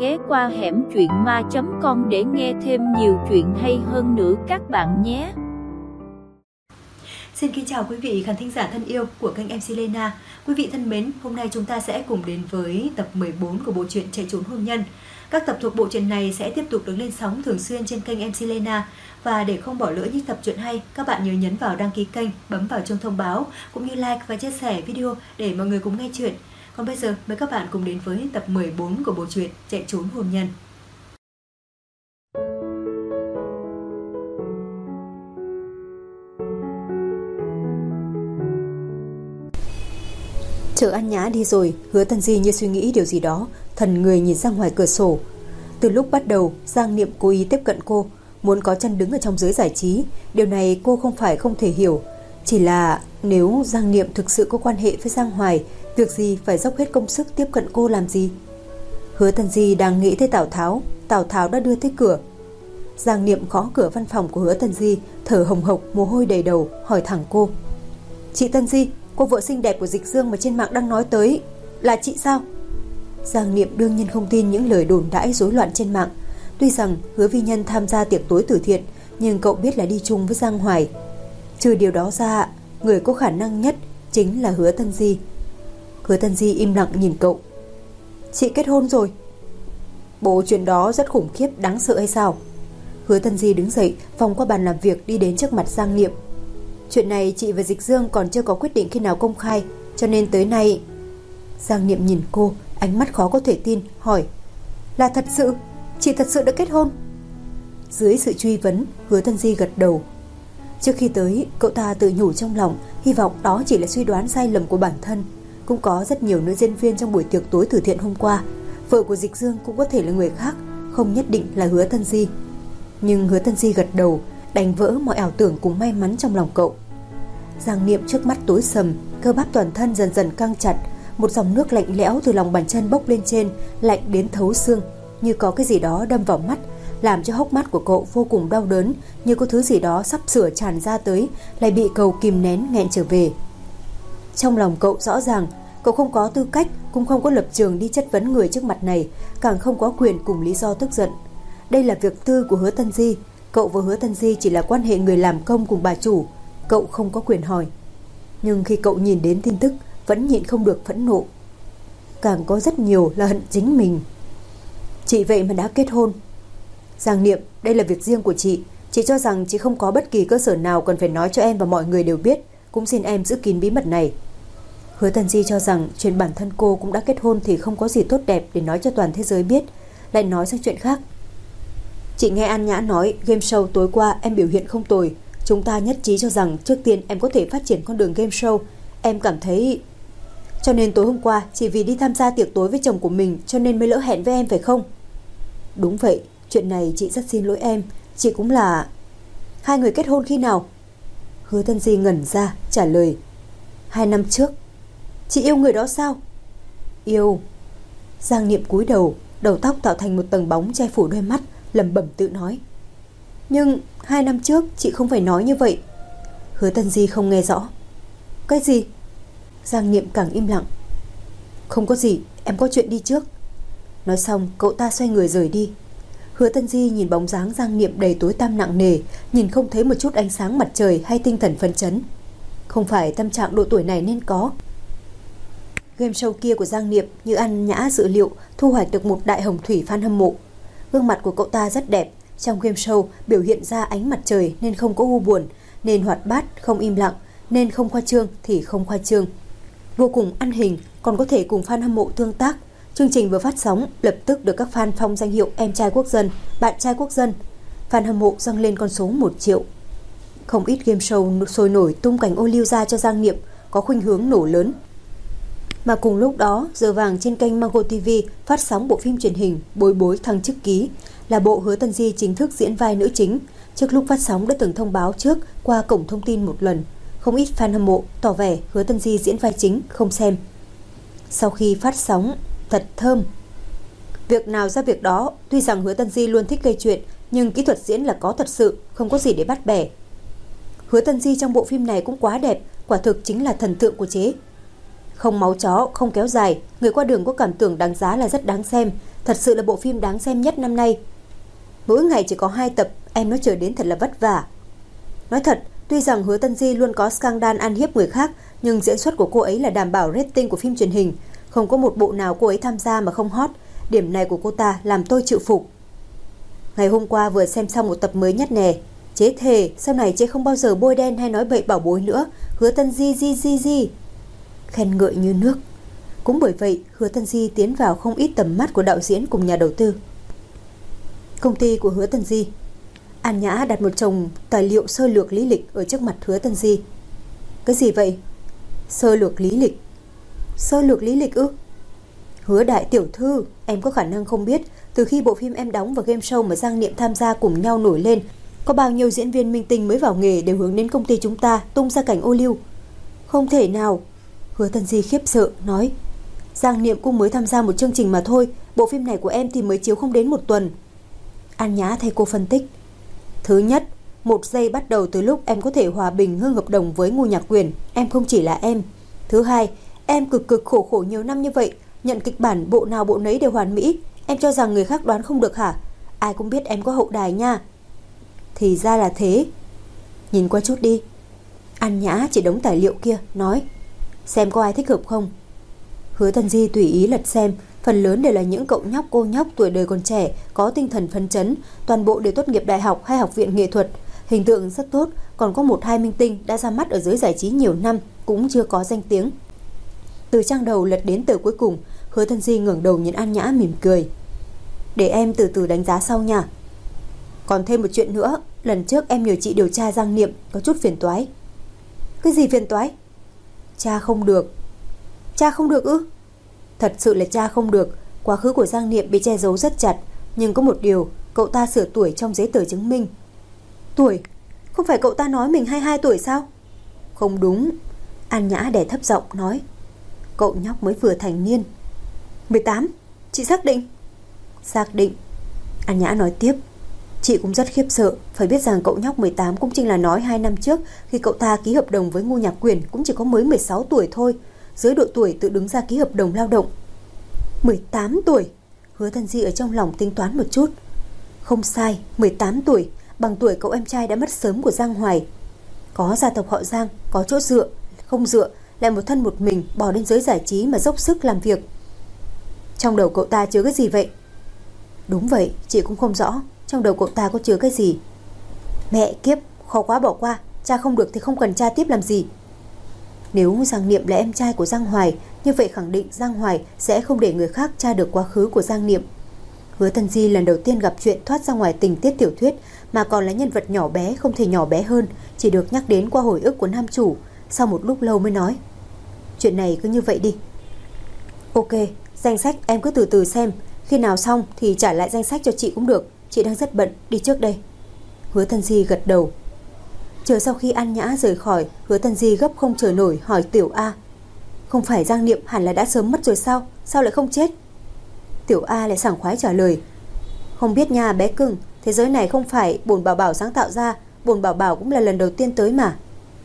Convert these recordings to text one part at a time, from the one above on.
ghé qua hẻm truyện ma.com để nghe thêm nhiều chuyện hay hơn nữa các bạn nhé. Xin kính chào quý vị khán thính giả thân yêu của kênh MC Lena. Quý vị thân mến, hôm nay chúng ta sẽ cùng đến với tập 14 của bộ truyện Chạy trốn hôn nhân. Các tập thuộc bộ truyện này sẽ tiếp tục được lên sóng thường xuyên trên kênh MC Lena. Và để không bỏ lỡ những tập truyện hay, các bạn nhớ nhấn vào đăng ký kênh, bấm vào chuông thông báo, cũng như like và chia sẻ video để mọi người cùng nghe chuyện. Còn bây giờ, mời các bạn cùng đến với tập 14 của bộ truyện Chạy trốn hôn nhân. Chờ An Nhã đi rồi, Hứa Tân Di như suy nghĩ điều gì đó, thần người nhìn ra ngoài cửa sổ. Từ lúc bắt đầu, Giang Niệm cố ý tiếp cận cô, muốn có chân đứng ở trong giới giải trí. Điều này cô không phải không thể hiểu, chỉ là nếu Giang Niệm thực sự có quan hệ với Giang Hoài, việc gì phải dốc hết công sức tiếp cận cô làm gì? Hứa Tân Di đang nghĩ tới Tào Tháo đã đưa tới cửa. Giang Niệm gõ cửa văn phòng của Hứa Tân Di, thở hồng hộc, mồ hôi đầy đầu, hỏi thẳng cô: "Chị Tân Di, cô vợ xinh đẹp của Dịch Dương mà trên mạng đang nói tới là chị sao?" Giang Niệm đương nhiên không tin những lời đồn đãi rối loạn trên mạng. Tuy rằng Hứa Vi Nhân tham gia tiệc tối từ thiện, nhưng cậu biết là đi chung với Giang Hoài. Trừ điều đó ra, người có khả năng nhất chính là Hứa Tân Di. Hứa Tân Di im lặng nhìn cậu. "Chị kết hôn rồi." "Bộ chuyện đó rất khủng khiếp, đáng sợ hay sao?" Hứa Tân Di đứng dậy, vòng qua bàn làm việc, đi đến trước mặt Giang Niệm. "Chuyện này chị và Dịch Dương còn chưa có quyết định khi nào công khai, cho nên tới nay..." Giang Niệm nhìn cô, ánh mắt khó có thể tin, hỏi: "Là thật sự? Chị thật sự đã kết hôn?" Dưới sự truy vấn, Hứa Tân Di gật đầu. Trước khi tới, cậu ta tự nhủ trong lòng, hy vọng đó chỉ là suy đoán sai lầm của bản thân. Cũng có rất nhiều nữ diễn viên trong buổi tiệc tối từ thiện hôm qua, vợ của Dịch Dương cũng có thể là người khác, không nhất định là Hứa Tân Di. Nhưng Hứa Tân Di gật đầu, đánh vỡ mọi ảo tưởng cùng may mắn trong lòng cậu. Giang Niệm trước mắt tối sầm, cơ bắp toàn thân dần dần căng chặt, một dòng nước lạnh lẽo từ lòng bàn chân bốc lên trên, lạnh đến thấu xương, như có cái gì đó đâm vào mắt, làm cho hốc mắt của cậu vô cùng đau đớn, như có thứ gì đó sắp sửa tràn ra tới, lại bị cậu kìm nén nghẹn trở về. Trong lòng cậu rõ ràng, cậu không có tư cách, cũng không có lập trường đi chất vấn người trước mặt này, càng không có quyền cùng lý do tức giận. Đây là việc tư của Hứa Tân Di, cậu và Hứa Tân Di chỉ là quan hệ người làm công cùng bà chủ, cậu không có quyền hỏi. Nhưng khi cậu nhìn đến tin tức, vẫn nhịn không được phẫn nộ. Càng có rất nhiều là hận chính mình. "Chị vậy mà đã kết hôn." "Giang Niệm, đây là việc riêng của chị cho rằng chị không có bất kỳ cơ sở nào cần phải nói cho em và mọi người đều biết, cũng xin em giữ kín bí mật này." Hứa Tân Di cho rằng chuyện bản thân cô cũng đã kết hôn thì không có gì tốt đẹp để nói cho toàn thế giới biết, lại nói sang chuyện khác. "Chị nghe An Nhã nói game show tối qua em biểu hiện không tồi, chúng ta nhất trí cho rằng trước tiên em có thể phát triển con đường game show. Em cảm thấy... Cho nên tối hôm qua chỉ vì đi tham gia tiệc tối với chồng của mình cho nên mới lỡ hẹn với em phải không?" "Đúng vậy, chuyện này chị rất xin lỗi em, chị cũng là..." "Hai người kết hôn khi nào?" Hứa Tân Di ngẩn ra trả lời: 2 năm trước. "Chị yêu người đó sao?" "Yêu." Giang Niệm cúi đầu, đầu tóc tạo thành một tầng bóng che phủ đôi mắt, lẩm bẩm tự nói: "Nhưng 2 năm trước chị không phải nói như vậy." Hứa Tân Di không nghe rõ. "Cái gì?" Giang Niệm càng im lặng. "Không có gì, em có chuyện đi trước." Nói xong cậu ta xoay người rời đi. Hứa Tân Di nhìn bóng dáng Giang Niệm đầy tối tăm nặng nề, nhìn không thấy một chút ánh sáng mặt trời hay tinh thần phấn chấn. Không phải tâm trạng độ tuổi này nên có. Game show kia của Giang Niệm như ăn nhã dự liệu, thu hoạch được một đại hồng thủy fan hâm mộ. Gương mặt của cậu ta rất đẹp, trong game show biểu hiện ra ánh mặt trời nên không có u buồn, nên hoạt bát không im lặng, nên không khoa trương thì không khoa trương. Vô cùng ăn hình, còn có thể cùng fan hâm mộ tương tác. Chương trình vừa phát sóng, lập tức được các fan phong danh hiệu em trai quốc dân, bạn trai quốc dân. Fan hâm mộ dâng lên con số 1 triệu. Không ít game show sôi nổi tung cảnh ô liu ra cho Giang Niệm, có khuynh hướng nổ lớn. Mà cùng lúc đó, giờ vàng trên kênh Mango TV phát sóng bộ phim truyền hình Bối Bối Thăng Chức Ký, là bộ Hứa Tân Di chính thức diễn vai nữ chính. Trước lúc phát sóng đã từng thông báo trước qua cổng thông tin một lần. Không ít fan hâm mộ tỏ vẻ Hứa Tân Di diễn vai chính không xem. Sau khi phát sóng, thật thơm. Việc nào ra việc đó, tuy rằng Hứa Tân Di luôn thích gây chuyện, nhưng kỹ thuật diễn là có thật sự, không có gì để bắt bẻ. Hứa Tân Di trong bộ phim này cũng quá đẹp, quả thực chính là thần tượng của chế. Không máu chó, không kéo dài, người qua đường có cảm tưởng đáng giá là rất đáng xem, Thật sự là bộ phim đáng xem nhất năm nay. Mỗi ngày chỉ có 2 tập, em nói chờ đến thật là vất vả. Nói thật, tuy rằng Hứa Tân Di luôn có scandal ăn hiếp người khác, nhưng diễn xuất của cô ấy là đảm bảo rating của phim truyền hình. Không có một bộ nào cô ấy tham gia mà không hot. Điểm này của cô ta làm tôi chịu phục. Ngày hôm qua vừa xem xong một tập mới nhất nè. Chế thề, sau này chế không bao giờ bôi đen hay nói bậy bảo bối nữa. Hứa Tân Di. Khen ngợi như nước. Cũng bởi vậy, Hứa Tân Di tiến vào không ít tầm mắt của đạo diễn cùng nhà đầu tư. Công ty của Hứa Tân Di. An Nhã đặt một chồng tài liệu sơ lược lý lịch ở trước mặt Hứa Tân Di. Cái gì vậy? Sơ lược lý lịch? Sơ lược lý lịch ư? Hứa đại tiểu thư, em có khả năng không biết, từ khi bộ phim em đóng vào game show mà Giang Niệm tham gia cùng nhau nổi lên, có bao nhiêu diễn viên minh tinh mới vào nghề đều hướng đến công ty chúng ta tung ra cảnh ô liu. Không thể nào. Hứa Tân Di khiếp sợ nói, Giang Niệm cũng mới tham gia một chương trình mà thôi, bộ phim này của em thì mới chiếu không đến 1 tuần. An Nhã thay cô phân tích. Thứ nhất, 1 giây bắt đầu từ lúc em có thể hòa bình ngưng hợp đồng với Ngô Nhạc Quyền, em không chỉ là em. Thứ hai, em cực khổ nhiều năm như vậy, nhận kịch bản bộ nào bộ nấy đều hoàn mỹ, em cho rằng người khác đoán không được hả? Ai cũng biết em có hậu đài nha. Thì ra là thế. Nhìn qua chút đi. An Nhã chỉ đống tài liệu kia, nói, xem có ai thích hợp không. Hứa Tân Di tùy ý lật xem, phần lớn đều là những cậu nhóc cô nhóc tuổi đời còn trẻ, có tinh thần phấn chấn, toàn bộ đều tốt nghiệp đại học hay học viện nghệ thuật, hình tượng rất tốt, còn có 1-2 minh tinh đã ra mắt ở giới giải trí nhiều năm, cũng chưa có danh tiếng. Từ trang đầu lật đến tờ cuối cùng, Hứa Tân Di ngẩng đầu nhìn An Nhã mỉm cười. Để em từ từ đánh giá sau nha. Còn thêm một chuyện nữa, lần trước em nhờ chị điều tra Giang Niệm có chút phiền toái. Cái gì phiền toái? Tra không được. Tra không được ư? Thật sự là tra không được. Quá khứ của Giang Niệm bị che giấu rất chặt, nhưng có một điều, cậu ta sửa tuổi trong giấy tờ chứng minh. Tuổi? Không phải cậu ta nói mình 22 tuổi sao? Không đúng. An Nhã đè thấp giọng nói, cậu nhóc mới vừa thành niên. 18? Chị xác định? Xác định. An Nhã nói tiếp, chị cũng rất khiếp sợ, phải biết rằng cậu nhóc 18 cũng chính là nói 2 năm trước khi cậu ta ký hợp đồng với Ngô Nhạc Quyền cũng chỉ có mới 16 tuổi thôi, dưới độ tuổi tự đứng ra ký hợp đồng lao động. 18 tuổi. Hứa Tân Di ở trong lòng tính toán một chút. Không sai, 18 tuổi, bằng tuổi cậu em trai đã mất sớm của Giang Hoài. Có gia tộc họ Giang, có chỗ dựa, không dựa, lại một thân một mình bỏ đến giới giải trí mà dốc sức làm việc. Trong đầu cậu ta chứa cái gì vậy? Đúng vậy, chị cũng không rõ trong đầu cậu ta có chứa cái gì. Mẹ kiếp, khó quá bỏ qua, cha không được thì không cần cha tiếp làm gì. Nếu Giang Niệm là em trai của Giang Hoài, như vậy khẳng định Giang Hoài sẽ không để người khác tra được quá khứ của Giang Niệm. Hứa Tân Di lần đầu tiên gặp chuyện thoát ra ngoài tình tiết tiểu thuyết, mà còn là nhân vật nhỏ bé không thể nhỏ bé hơn, chỉ được nhắc đến qua hồi ức của nam chủ. Sau một lúc lâu mới nói, chuyện này cứ như vậy đi. Ok, danh sách em cứ từ từ xem, khi nào xong thì trả lại danh sách cho chị cũng được, chị đang rất bận, đi trước đây. Hứa Tân Di gật đầu. Chờ sau khi An Nhã rời khỏi, Hứa Tân Di gấp không chờ nổi hỏi Tiểu A, không phải Giang Niệm hẳn là đã sớm mất rồi sao, sao lại không chết? Tiểu A lại sảng khoái trả lời, không biết nha bé cưng, thế giới này không phải Bồn Bảo Bảo sáng tạo ra, Bồn Bảo Bảo cũng là lần đầu tiên tới mà.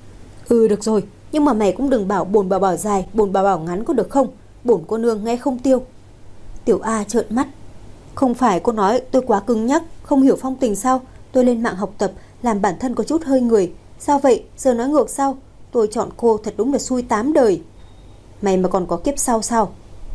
Ừ được rồi, nhưng mà mày cũng đừng bảo Bồn Bảo Bảo dài, Bồn Bảo Bảo ngắn có được không? Bổn cô nương nghe không tiêu. Tiểu A trợn mắt, không phải cô nói tôi quá cứng nhắc, không hiểu phong tình sao? Tôi lên mạng học tập, làm bản thân có chút hơi người. Sao vậy, giờ nói ngược sao? Tôi chọn cô thật đúng là xui 8 đời. Mày mà còn có kiếp sau sao?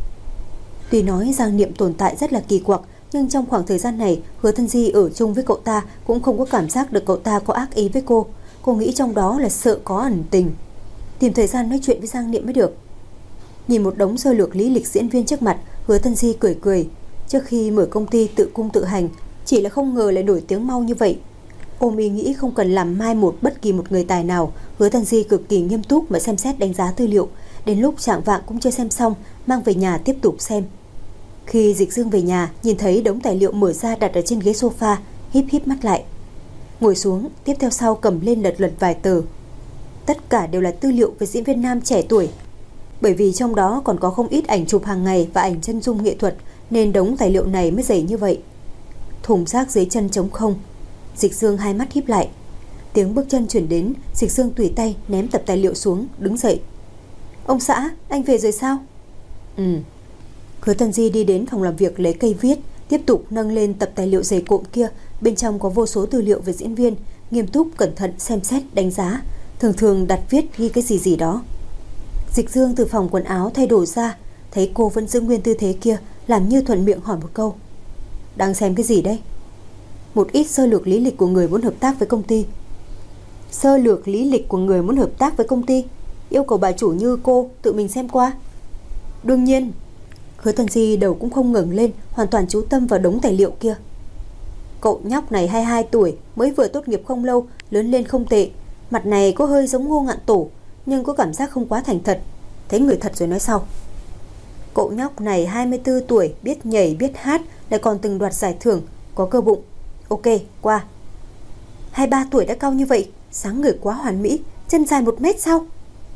Tuy nói Giang Niệm tồn tại rất là kỳ quặc, nhưng trong khoảng thời gian này Hứa Tân Di ở chung với cậu ta cũng không có cảm giác được cậu ta có ác ý với cô. Cô nghĩ trong đó là sợ có ẩn tình. Tìm thời gian nói chuyện với Giang Niệm mới được. Nhìn một đống sơ lược lý lịch diễn viên trước mặt, Hứa Tân Di cười cười. Trước khi mở công ty tự cung tự hành, chỉ là không ngờ lại nổi tiếng mau như vậy. Ôm ý nghĩ không cần làm mai một bất kỳ một người tài nào, Hứa Tân Di cực kỳ nghiêm túc mà xem xét đánh giá tư liệu. Đến lúc chạng vạng cũng chưa xem xong, mang về nhà tiếp tục xem. Khi Dịch Dương về nhà, nhìn thấy đống tài liệu mở ra đặt ở trên ghế sofa, híp híp mắt lại. Ngồi xuống, tiếp theo sau cầm lên lật lật vài tờ. Tất cả đều là tư liệu về diễn viên nam trẻ tuổi. Bởi vì trong đó còn có không ít ảnh chụp hàng ngày và ảnh chân dung nghệ thuật, nên đống tài liệu này mới dày như vậy. Thùng rác dưới chân trống không. Dịch Dương hai mắt híp lại. Tiếng bước chân chuyển đến, Dịch Dương tùy tay ném tập tài liệu xuống, đứng dậy. Ông xã, anh về rồi sao? Ừ. Hứa Tân Di đi đến phòng làm việc lấy cây viết, tiếp tục nâng lên tập tài liệu dày cộm kia. Bên trong có vô số tư liệu về diễn viên, nghiêm túc cẩn thận xem xét đánh giá, thường thường đặt viết ghi cái gì đó. Dịch Dương từ phòng quần áo thay đổi ra, thấy cô vẫn giữ nguyên tư thế kia, làm như thuận miệng hỏi một câu: đang xem cái gì đấy? Một ít sơ lược lý lịch của người muốn hợp tác với công ty. Sơ lược lý lịch của người muốn hợp tác với công ty? Yêu cầu bà chủ như cô tự mình xem qua? Đương nhiên. Hứa Tân Di đầu cũng không ngẩng lên, hoàn toàn chú tâm vào đống tài liệu kia. Cậu nhóc này 22 tuổi, mới vừa tốt nghiệp không lâu, lớn lên không tệ. Mặt này có hơi giống Ngô Ngạn Tổ, nhưng có cảm giác không quá thành thật. Thấy người thật rồi nói sau. Cậu nhóc này 24 tuổi, biết nhảy biết hát, lại còn từng đoạt giải thưởng, có cơ bụng. Ok, qua. 23 tuổi đã cao như vậy, dáng người quá hoàn mỹ, chân dài 1 mét sao?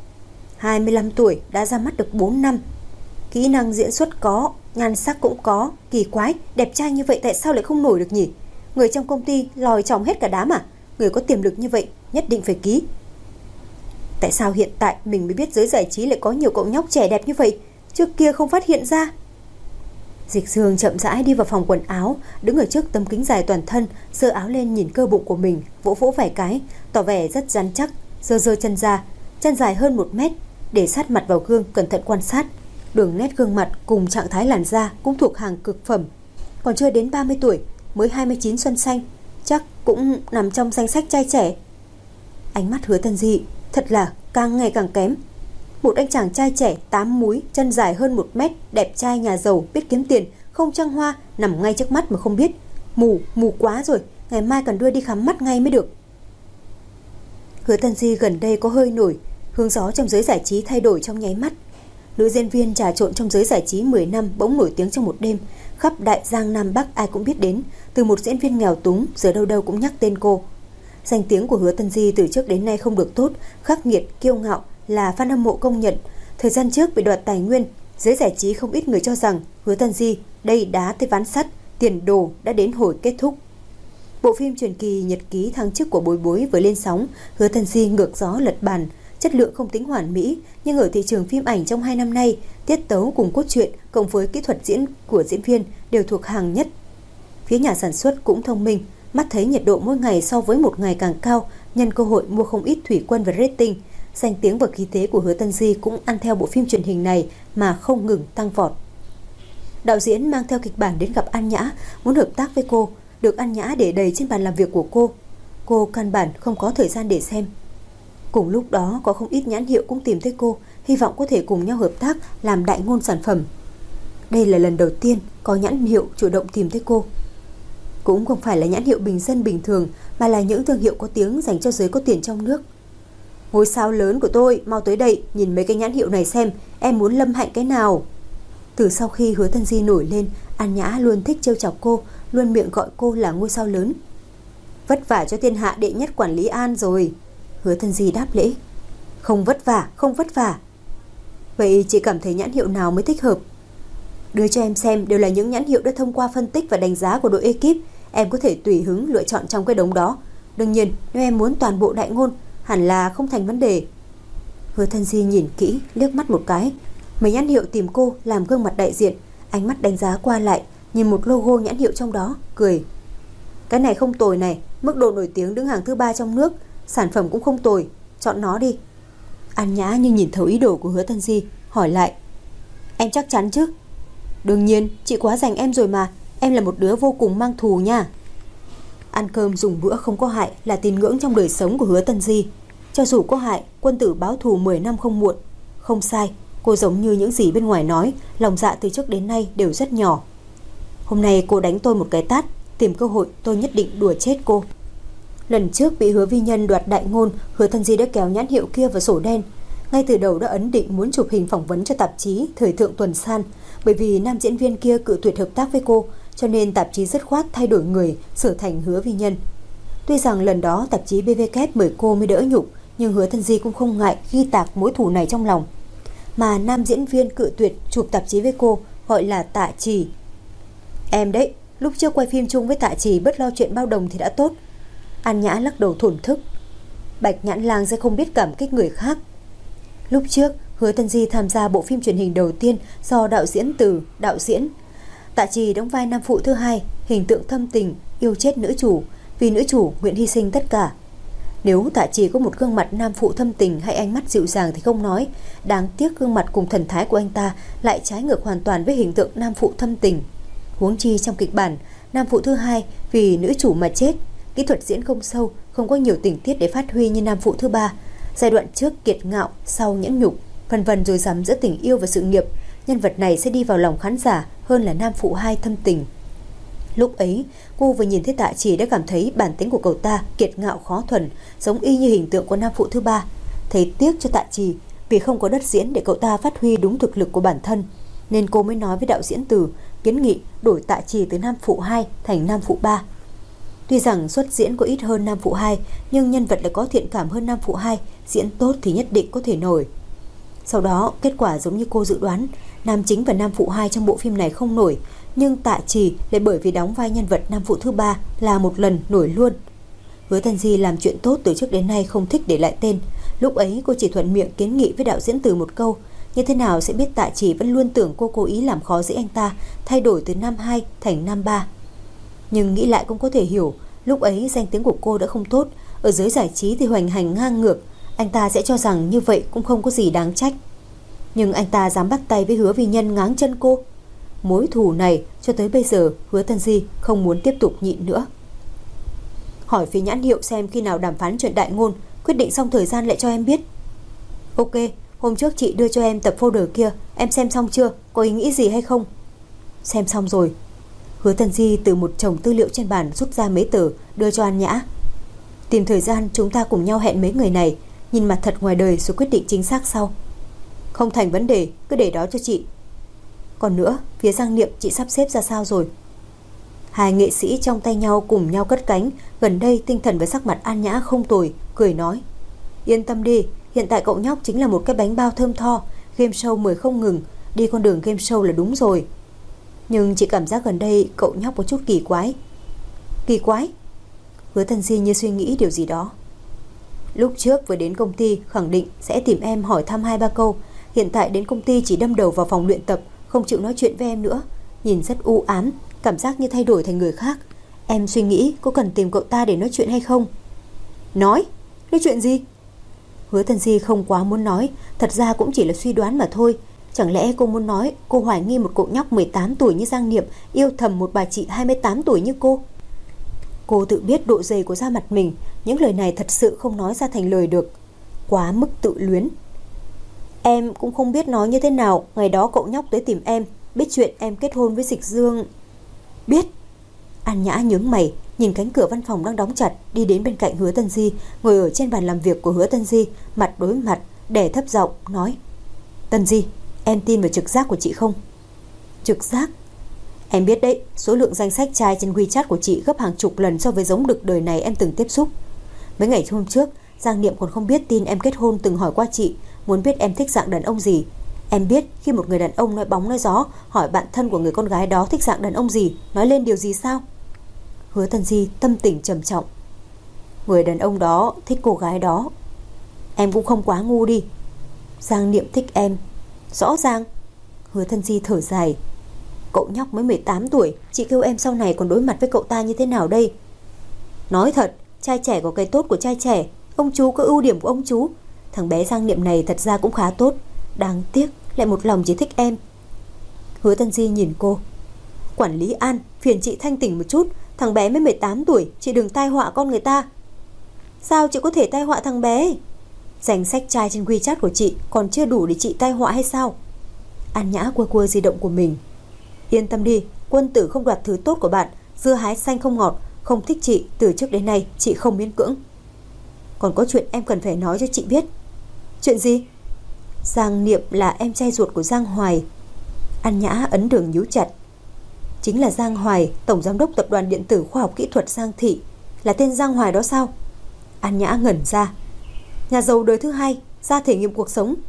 25 tuổi đã ra mắt được 4 năm. Kỹ năng diễn xuất có, nhan sắc cũng có, kỳ quái, đẹp trai như vậy tại sao lại không nổi được nhỉ? Người trong công ty lòi chòng hết cả đám à? Người có tiềm lực như vậy nhất định phải ký. Tại sao hiện tại mình mới biết giới giải trí lại có nhiều cậu nhóc trẻ đẹp như vậy? Trước kia không phát hiện ra. Dịch Dương chậm rãi đi vào phòng quần áo, đứng ở trước tấm kính dài toàn thân, giơ áo lên nhìn cơ bụng của mình, vỗ vỗ vài cái, tỏ vẻ rất rắn chắc, giơ chân ra, chân dài hơn 1 mét, để sát mặt vào gương cẩn thận quan sát. Đường nét gương mặt cùng trạng thái làn da cũng thuộc hàng cực phẩm. Còn chưa đến 30 tuổi, mới 29 xuân xanh, chắc cũng nằm trong danh sách trai trẻ. Ánh mắt Hứa Tân Di thật là càng ngày càng kém. Một anh chàng trai trẻ 8 múi, chân dài hơn 1 mét, đẹp trai nhà giàu, biết kiếm tiền, không trăng hoa, nằm ngay trước mắt mà không biết. Mù quá rồi, ngày mai cần đưa đi khám mắt ngay mới được. Hứa Tân Di gần đây có hơi nổi, hướng gió trong giới giải trí thay đổi trong nháy mắt. Nữ diễn viên trà trộn trong giới giải trí 10 năm bỗng nổi tiếng trong một đêm, khắp Đại Giang Nam Bắc ai cũng biết đến. Từ một diễn viên nghèo túng, giờ đâu đâu cũng nhắc tên cô. Danh tiếng của Hứa Tân Di từ trước đến nay không được tốt, khắc nghiệt, kiêu ngạo, là fan hâm mộ công nhận. Thời gian trước bị đoạt tài nguyên, giới giải trí không ít người cho rằng Hứa Tân Di đây đá tới ván sắt, tiền đồ đã đến hồi kết thúc. Bộ phim truyền kỳ Nhật ký thăng chức của Bối Bối vừa lên sóng, Hứa Tân Di ngược gió lật bàn. Chất lượng không tính hoàn mỹ, nhưng ở thị trường phim ảnh trong 2 năm nay, tiết tấu cùng cốt truyện cộng với kỹ thuật diễn của diễn viên đều thuộc hàng nhất. Phía nhà sản xuất cũng thông minh, mắt thấy nhiệt độ mỗi ngày so với một ngày càng cao, nhân cơ hội mua không ít thủy quân và rating. Danh tiếng và khí thế của Hứa Tân Di cũng ăn theo bộ phim truyền hình này mà không ngừng tăng vọt. Đạo diễn mang theo kịch bản đến gặp An Nhã, muốn hợp tác với cô, được An Nhã để đầy trên bàn làm việc của cô. Cô căn bản không có thời gian để xem. Cùng lúc đó có không ít nhãn hiệu cũng tìm tới cô, hy vọng có thể cùng nhau hợp tác làm đại ngôn sản phẩm. Đây là lần đầu tiên có nhãn hiệu chủ động tìm tới cô. Cũng không phải là nhãn hiệu bình dân bình thường, mà là những thương hiệu có tiếng dành cho giới có tiền trong nước. Ngôi sao lớn của tôi, mau tới đây, nhìn mấy cái nhãn hiệu này xem, em muốn lâm hạnh cái nào. Từ sau khi Hứa Tân Di nổi lên, An Nhã luôn thích trêu chọc cô, luôn miệng gọi cô là ngôi sao lớn. Vất vả cho thiên hạ đệ nhất quản lý An rồi. Hứa Tân Di đáp lễ. Không vất vả, không vất vả. Vậy chị cảm thấy nhãn hiệu nào mới thích hợp? Đưa cho em xem, đều là những nhãn hiệu đã thông qua phân tích và đánh giá của đội ekip. Em có thể tùy hứng lựa chọn trong cái đống đó. Đương nhiên, nếu em muốn toàn bộ đại ngôn, hẳn là không thành vấn đề. Hứa Tân Di nhìn kỹ, liếc mắt một cái. Mấy nhãn hiệu tìm cô làm gương mặt đại diện, ánh mắt đánh giá qua lại, nhìn một logo nhãn hiệu trong đó, cười. Cái này không tồi này, mức độ nổi tiếng đứng hàng thứ 3 trong nước, sản phẩm cũng không tồi, chọn nó đi. An Nhã như nhìn thấu ý đồ của Hứa Tân Di, hỏi lại. Em chắc chắn chứ? Đương nhiên, chị quá dành em rồi mà, em là một đứa vô cùng mang thù nha. Ăn cơm dùng bữa không có hại là tín ngưỡng trong đời sống của Hứa Tân Di. Cho dù có hại, quân tử báo thù 10 năm không muộn. Không sai, cô giống như những gì bên ngoài nói, lòng dạ từ trước đến nay đều rất nhỏ. Hôm nay cô đánh tôi một cái tát, tìm cơ hội tôi nhất định đùa chết cô. Lần trước bị Hứa Vi Nhân đoạt đại ngôn, Hứa Tân Di đã kéo nhãn hiệu kia vào sổ đen. Ngay từ đầu đã ấn định muốn chụp hình phỏng vấn cho tạp chí Thời thượng tuần san, bởi vì nam diễn viên kia cự tuyệt hợp tác với cô, cho nên tạp chí dứt khoát thay đổi người, sửa thành Hứa Vi Nhân. Tuy rằng lần đó tạp chí BVK mời cô mới đỡ nhục, nhưng Hứa Tân Di cũng không ngại ghi tạc mối thù này trong lòng. Mà nam diễn viên cự tuyệt chụp tạp chí với cô gọi là Tạ Trì. Em đấy, lúc trước quay phim chung với Tạ Trì bớt lo chuyện bao đồng thì đã tốt. An Nhã lắc đầu thổn thức. Bạch Nhãn Lang sẽ không biết cảm kích người khác. Lúc trước Hứa Tân Di tham gia bộ phim truyền hình đầu tiên do đạo diễn Từ đạo diễn. Tạ Trì đóng vai nam phụ thứ hai, hình tượng thâm tình, yêu chết nữ chủ, vì nữ chủ nguyện hy sinh tất cả. Nếu Tạ Trì có một gương mặt nam phụ thâm tình hay ánh mắt dịu dàng thì không nói, đáng tiếc gương mặt cùng thần thái của anh ta lại trái ngược hoàn toàn với hình tượng nam phụ thâm tình. Huống chi trong kịch bản, nam phụ thứ hai vì nữ chủ mà chết, kỹ thuật diễn không sâu, không có nhiều tình tiết để phát huy như nam phụ thứ ba. Giai đoạn trước kiệt ngạo, sau nhẫn nhục, vân vân rồi rắm giữa tình yêu và sự nghiệp, nhân vật này sẽ đi vào lòng khán giả hơn là nam phụ hai thâm tình. Lúc ấy, cô vừa nhìn thấy Tạ Trì đã cảm thấy bản tính của cậu ta kiệt ngạo khó thuần, giống y như hình tượng của nam phụ thứ ba. Thấy tiếc cho Tạ Trì vì không có đất diễn để cậu ta phát huy đúng thực lực của bản thân, nên cô mới nói với đạo diễn Từ kiến nghị đổi Tạ Trì từ nam phụ 2 thành nam phụ 3. Tuy rằng xuất diễn có ít hơn nam phụ 2, nhưng nhân vật lại có thiện cảm hơn nam phụ 2, diễn tốt thì nhất định có thể nổi. Sau đó, kết quả giống như cô dự đoán, nam chính và nam phụ 2 trong bộ phim này không nổi, nhưng Tạ Trì lại bởi vì đóng vai nhân vật nam phụ thứ ba là một lần nổi luôn. Hứa Tân Di làm chuyện tốt từ trước đến nay không thích để lại tên. Lúc ấy cô chỉ thuận miệng kiến nghị với đạo diễn Từ một câu, như thế nào sẽ biết Tạ Trì vẫn luôn tưởng cô cố ý làm khó dễ anh ta, thay đổi từ nam 2 thành nam 3. Nhưng nghĩ lại cũng có thể hiểu, lúc ấy danh tiếng của cô đã không tốt, ở giới giải trí thì hoành hành ngang ngược, anh ta sẽ cho rằng như vậy cũng không có gì đáng trách. Nhưng anh ta dám bắt tay với Hứa Vi Nhân ngáng chân cô. Mối thù này cho tới bây giờ Hứa Tân Di không muốn tiếp tục nhịn nữa. Hỏi phía nhãn hiệu xem khi nào đàm phán chuyện đại ngôn, quyết định xong thời gian lại cho em biết. Ok, hôm trước chị đưa cho em tập folder kia, em xem xong chưa, có ý nghĩ gì hay không? Xem xong rồi. Hứa Tân Di từ một chồng tư liệu trên bàn rút ra mấy tờ đưa cho An Nhã. Tìm thời gian chúng ta cùng nhau hẹn mấy người này, nhìn mặt thật ngoài đời rồi quyết định chính xác sau. Không thành vấn đề, cứ để đó cho chị. Còn nữa, phía Giang Niệm chị sắp xếp ra sao rồi? Hai nghệ sĩ trong tay nhau cùng nhau cất cánh. Gần đây tinh thần với sắc mặt An Nhã không tồi, cười nói: Yên tâm đi, hiện tại cậu nhóc chính là một cái bánh bao thơm tho, game show mời không ngừng, đi con đường game show là đúng rồi. Nhưng chị cảm giác gần đây cậu nhóc có chút kỳ quái. Kỳ quái? Hứa Tân Di như suy nghĩ điều gì đó. Lúc trước vừa đến công ty khẳng định sẽ tìm em hỏi thăm 2-3 câu, hiện tại đến công ty chỉ đâm đầu vào phòng luyện tập, không chịu nói chuyện với em nữa, nhìn rất u ám, cảm giác như thay đổi thành người khác. Em suy nghĩ có cần tìm cậu ta để nói chuyện hay không? Nói chuyện gì? Hứa Tân Di không quá muốn nói, thật ra cũng chỉ là suy đoán mà thôi. Chẳng lẽ cô muốn nói cô hoài nghi một cậu nhóc 18 tuổi như Giang Niệm yêu thầm một bà chị 28 tuổi như cô? Cô tự biết độ dày của da mặt mình, những lời này thật sự không nói ra thành lời được, quá mức tự luyến. Em cũng không biết nói như thế nào. Ngày đó cậu nhóc tới tìm em, biết chuyện em kết hôn với Dịch Dương. Biết. An Nhã nhướng mày, nhìn cánh cửa văn phòng đang đóng chặt, đi đến bên cạnh Hứa Tân Di, ngồi ở trên bàn làm việc của Hứa Tân Di, mặt đối mặt, đè thấp giọng nói: Tân Di, em tin vào trực giác của chị không? Trực giác? Em biết đấy, số lượng danh sách trai trên WeChat của chị gấp hàng chục lần so với giống đực đời này em từng tiếp xúc. Mấy ngày hôm trước, Giang Niệm còn không biết tin em kết hôn từng hỏi qua chị, muốn biết em thích dạng đàn ông gì. Em biết khi một người đàn ông nói bóng nói gió hỏi bạn thân của người con gái đó thích dạng đàn ông gì, nói lên điều gì sao? Hứa Tân Di tâm tình trầm trọng. Người đàn ông đó thích cô gái đó. Em cũng không quá ngu đi. Giang Niệm thích em. Rõ ràng. Hứa Tân Di thở dài. Cậu nhóc mới 18 tuổi, chị kêu em sau này còn đối mặt với cậu ta như thế nào đây? Nói thật, trai trẻ có cái tốt của trai trẻ, ông chú có ưu điểm của ông chú. Thằng bé Giang Niệm này thật ra cũng khá tốt, đáng tiếc lại một lòng chỉ thích em. Hứa Tân Di nhìn cô. Quản lý An, phiền chị thanh tỉnh một chút, thằng bé mới 18 tuổi, chị đừng tai họa con người ta. Sao chị có thể tai họa thằng bé? Danh sách trai trên WeChat của chị còn chưa đủ để chị tai họa hay sao? An Nhã quơ di động của mình. Yên tâm đi, quân tử không đoạt thứ tốt của bạn, dưa hái xanh không ngọt, không thích chị từ trước đến nay chị không miễn cưỡng. Còn có chuyện em cần phải nói cho chị biết. Chuyện gì? Giang Niệm là em trai ruột của Giang Hoài. An Nhã ấn đường nhíu chặt. Chính là Giang Hoài, tổng giám đốc tập đoàn điện tử khoa học kỹ thuật Giang Thị. Là tên Giang Hoài đó sao? An Nhã ngẩn ra. Nhà giàu đời thứ hai, ra thể nghiệm cuộc sống.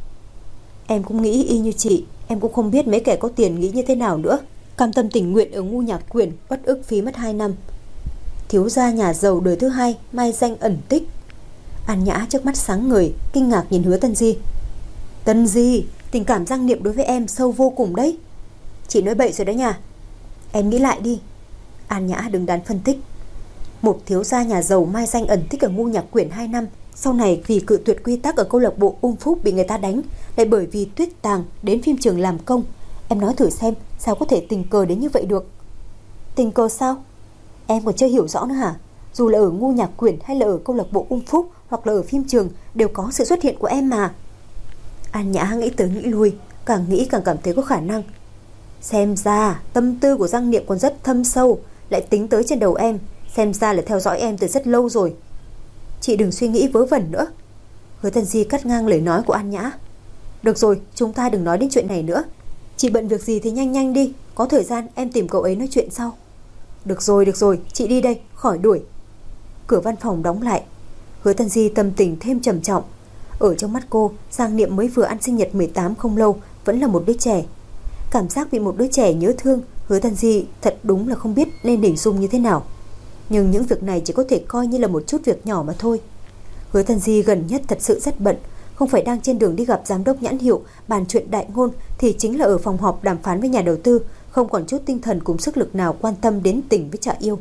Em cũng nghĩ y như chị, em cũng không biết mấy kẻ có tiền nghĩ như thế nào nữa. Cam tâm tình nguyện ở ngu nhạc quyển, bất ức phí mất 2 năm. Thiếu gia nhà giàu đời thứ hai, mai danh ẩn tích. An Nhã trước mắt sáng ngời, kinh ngạc nhìn Hứa Tân Di. Tân Di, tình cảm Giang Niệm đối với em sâu vô cùng đấy. Chị nói bậy rồi đấy nha. Em nghĩ lại đi. An Nhã đứng đắn phân tích. Một thiếu gia nhà giàu mai danh ẩn tích ở Ngô Nhạc Quyển 2 năm, sau này vì cự tuyệt quy tắc ở câu lạc bộ Phúc bị người ta đánh, lại bởi vì Tuyết Tàng đến phim trường làm công. Em nói thử xem, sao có thể tình cờ đến như vậy được? Tình cờ sao? Em còn chưa hiểu rõ nữa hả? Dù là ở Ngô Nhạc Quyển hay là ở câu lạc bộ Phúc hoặc là ở phim trường, đều có sự xuất hiện của em mà. An Nhã nghĩ tới nghĩ lui, càng nghĩ càng cảm thấy có khả năng. Xem ra tâm tư của Giang Niệm còn rất thâm sâu, lại tính tới trên đầu em. Xem ra là theo dõi em từ rất lâu rồi. Chị đừng suy nghĩ vớ vẩn nữa. Hứa Tân Di cắt ngang lời nói của An Nhã. Được rồi, chúng ta đừng nói đến chuyện này nữa. Chị bận việc gì thì nhanh nhanh đi, có thời gian em tìm cậu ấy nói chuyện sau. Được rồi, chị đi đây, khỏi đuổi. Cửa văn phòng đóng lại. Hứa Tân Di tâm tình thêm trầm trọng. Ở trong mắt cô, Giang Niệm mới vừa ăn sinh nhật 18 không lâu, vẫn là một đứa trẻ. Cảm giác bị một đứa trẻ nhớ thương, Hứa Tân Di thật đúng là không biết nên hình dung như thế nào. Nhưng những việc này chỉ có thể coi như là một chút việc nhỏ mà thôi. Hứa Tân Di gần nhất thật sự rất bận, không phải đang trên đường đi gặp giám đốc nhãn hiệu bàn chuyện đại ngôn, thì chính là ở phòng họp đàm phán với nhà đầu tư, không còn chút tinh thần cùng sức lực nào quan tâm đến tình với Trà Yêu.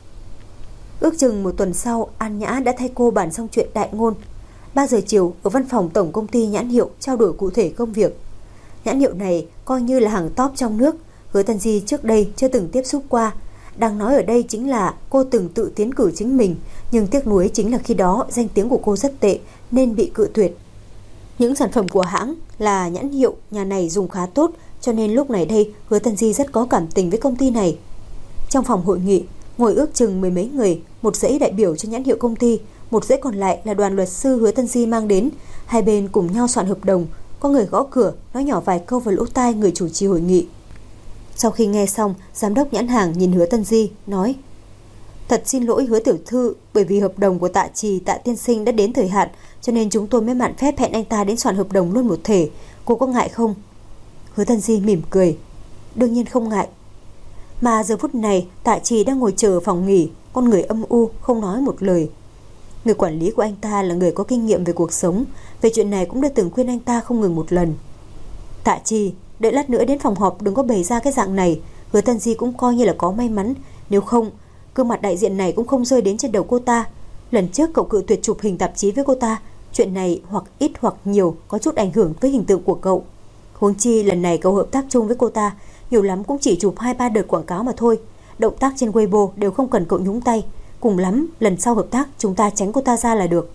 Ước chừng một tuần sau, An Nhã đã thay cô bàn xong chuyện đại ngôn. 3 giờ chiều ở văn phòng tổng công ty nhãn hiệu trao đổi cụ thể công việc. Nhãn hiệu này coi như là hàng top trong nước, Hứa Tân Di trước đây chưa từng tiếp xúc qua. Đang nói ở đây chính là cô từng tự tiến cử chính mình, nhưng tiếc nuối chính là khi đó danh tiếng của cô rất tệ nên bị cự tuyệt. Những sản phẩm của hãng là nhãn hiệu nhà này dùng khá tốt, cho nên lúc này đây Hứa Tân Di rất có cảm tình với công ty này. Trong phòng hội nghị ngồi ước chừng mười mấy người, một dãy đại biểu cho nhãn hiệu công ty, một dãy còn lại là đoàn luật sư Hứa Tân Di mang đến. Hai bên cùng nhau soạn hợp đồng. Có người gõ cửa nói nhỏ vài câu vào lỗ tai người chủ trì hội nghị. Sau khi nghe xong, giám đốc nhãn hàng nhìn Hứa Tân Di nói: Thật xin lỗi Hứa tiểu thư, bởi vì hợp đồng của Tạ Trì, Tạ tiên sinh đã đến thời hạn, cho nên chúng tôi mới mạn phép hẹn anh ta đến soạn hợp đồng luôn một thể. Cô có ngại không? Hứa Tân Di mỉm cười: Đương nhiên không ngại. Mà giờ phút này Tạ Trì đang ngồi chờ ở phòng nghỉ, con người âm u không nói một lời. Người quản lý của anh ta là người có kinh nghiệm về cuộc sống, về chuyện này cũng đã từng khuyên anh ta không ngừng một lần. Tạ Trì, đợi lát nữa đến phòng họp đừng có bày ra cái dạng này. Hứa Tân Di cũng coi như là có may mắn, nếu không gương mặt đại diện này cũng không rơi đến trên đầu cô ta. Lần trước cậu cự tuyệt chụp hình tạp chí với cô ta, chuyện này hoặc ít hoặc nhiều có chút ảnh hưởng với hình tượng của cậu. Huống chi lần này cậu hợp tác chung với cô ta, nhiều lắm cũng chỉ chụp 2-3 đợt quảng cáo mà thôi. Động tác trên Weibo đều không cần cậu nhúng tay, cùng lắm lần sau hợp tác chúng ta tránh cô ta ra là được.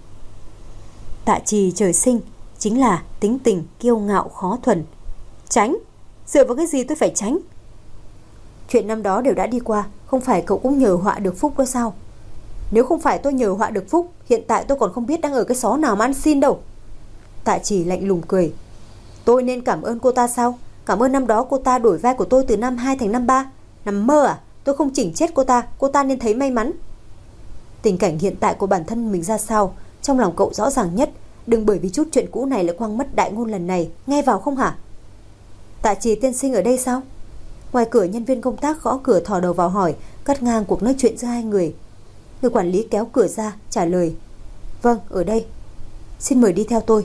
Tạ Trì trời sinh chính là tính tình kiêu ngạo khó thuần. Tránh? Dựa vào cái gì tôi phải tránh? Chuyện năm đó đều đã đi qua, không phải cậu cũng nhờ họa được phúc đó sao? Nếu không phải tôi nhờ họa được phúc, hiện tại tôi còn không biết đang ở cái xó nào mà ăn xin đâu. Tạ Trì lạnh lùng cười. Tôi nên cảm ơn cô ta sao? Cảm ơn năm đó cô ta đổi vai của tôi từ năm 2 thành năm 3. Nằm mơ à? Tôi không chỉnh chết cô ta nên thấy may mắn. Tình cảnh hiện tại của bản thân mình ra sao, trong lòng cậu rõ ràng nhất. Đừng bởi vì chút chuyện cũ này lại quăng mất đại ngôn lần này, nghe vào không hả? Tạ Trì tiên sinh ở đây sao? Ngoài cửa nhân viên công tác gõ cửa thò đầu vào hỏi, cắt ngang cuộc nói chuyện giữa hai người. Người quản lý kéo cửa ra trả lời: Vâng, ở đây. Xin mời đi theo tôi.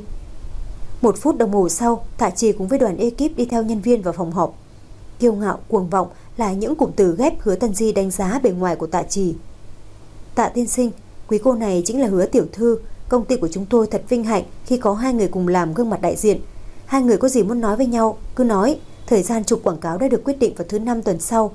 1 phút đồng hồ sau, Tạ Trì cùng với đoàn ekip đi theo nhân viên vào phòng họp. Kiêu ngạo, cuồng vọng là những cụm từ ghép Hứa Tân Di đánh giá bề ngoài của Tạ Trì. Tạ tiên sinh, quý cô này chính là Hứa tiểu thư. Công ty của chúng tôi thật vinh hạnh khi có hai người cùng làm gương mặt đại diện. Hai người có gì muốn nói với nhau cứ nói. Thời gian chụp quảng cáo đã được quyết định vào thứ 5 tuần sau.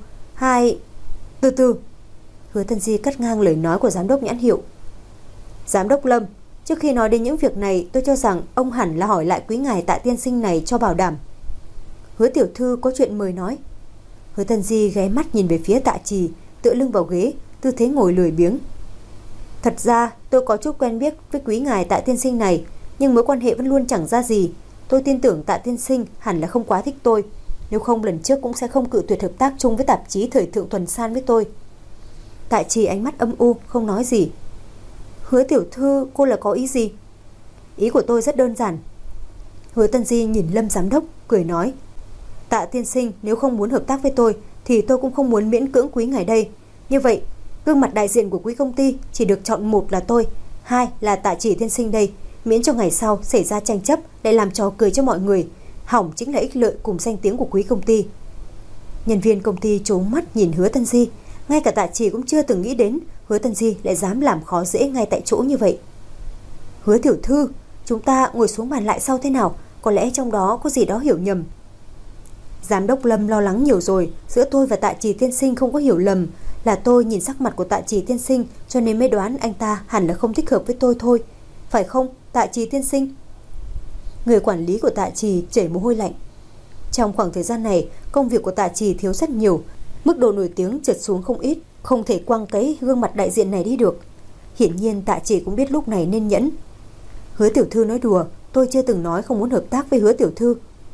Từ từ. Hứa Tân Di cắt ngang lời nói của giám đốc nhãn hiệu. Giám đốc Lâm, trước khi nói đến những việc này, tôi cho rằng ông hẳn là hỏi lại quý ngài Tạ tiên sinh này cho bảo đảm. Hứa tiểu thư có chuyện mời nói. Hứa Tân Di ghé mắt nhìn về phía Tạ Trì, tựa lưng vào ghế, tư thế ngồi lười biếng. Thật ra tôi có chút quen biết với quý ngài Tạ tiên sinh này, nhưng mối quan hệ vẫn luôn chẳng ra gì. Tôi tin tưởng Tạ tiên sinh hẳn là không quá thích tôi, nếu không lần trước cũng sẽ không cự tuyệt hợp tác chung với tạp chí thời thượng tuần san với tôi. Tạ Trì ánh mắt âm u không nói gì. Hứa tiểu thư, cô là có ý gì? Ý của tôi rất đơn giản. Hứa Tân Di nhìn Lâm giám đốc cười nói: Tạ tiên sinh nếu không muốn hợp tác với tôi thì tôi cũng không muốn miễn cưỡng quý ngài đây. Như vậy gương mặt đại diện của quý công ty chỉ được chọn một là tôi, hai là Tạ Trì tiên sinh đây. miễn cho ngày sau xảy ra tranh chấp lại làm trò cười cho mọi người, hỏng chính là ích lợi cùng danh tiếng của quý công ty. Nhân viên công ty trố mắt nhìn Hứa Tân Di, ngay cả Tạ Trì cũng chưa từng nghĩ đến Hứa Tân Di lại dám làm khó dễ ngay tại chỗ như vậy. Hứa tiểu thư, chúng ta ngồi xuống bàn lại sau thế nào, có lẽ trong đó có gì đó hiểu nhầm. Giám đốc Lâm lo lắng nhiều rồi, giữa tôi và Tạ Trì tiên sinh không có hiểu lầm, là tôi nhìn sắc mặt của Tạ Trì tiên sinh cho nên mới đoán anh ta hẳn là không thích hợp với tôi thôi. Phải không, Tạ Trì tiên sinh? Người quản lý của Tạ Trì chảy mồ hôi lạnh. Trong khoảng thời gian này, công việc của Tạ Trì thiếu rất nhiều, mức độ nổi tiếng trượt xuống không ít, không thể quăng cái gương mặt đại diện này đi được. Hiển nhiên Tạ Trì cũng biết lúc này nên nhẫn. Hứa tiểu thư nói đùa, tôi chưa từng nói không muốn hợp tác với Hứa tiểu thư.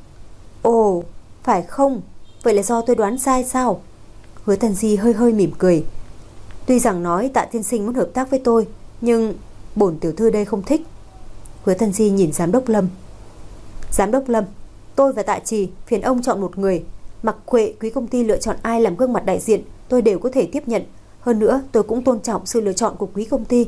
Ồ, phải không? Vậy là do tôi đoán sai sao? Hứa Tân Di hơi hơi mỉm cười. Tuy rằng nói Tạ tiên sinh muốn hợp tác với tôi, nhưng bổn tiểu thư đây không thích. Hứa Tân Di nhìn giám đốc Lâm. Giám đốc Lâm, tôi và Tạ Trì phiền ông chọn một người. Mặc kệ quý công ty lựa chọn ai làm gương mặt đại diện, tôi đều có thể tiếp nhận. Hơn nữa tôi cũng tôn trọng sự lựa chọn của quý công ty.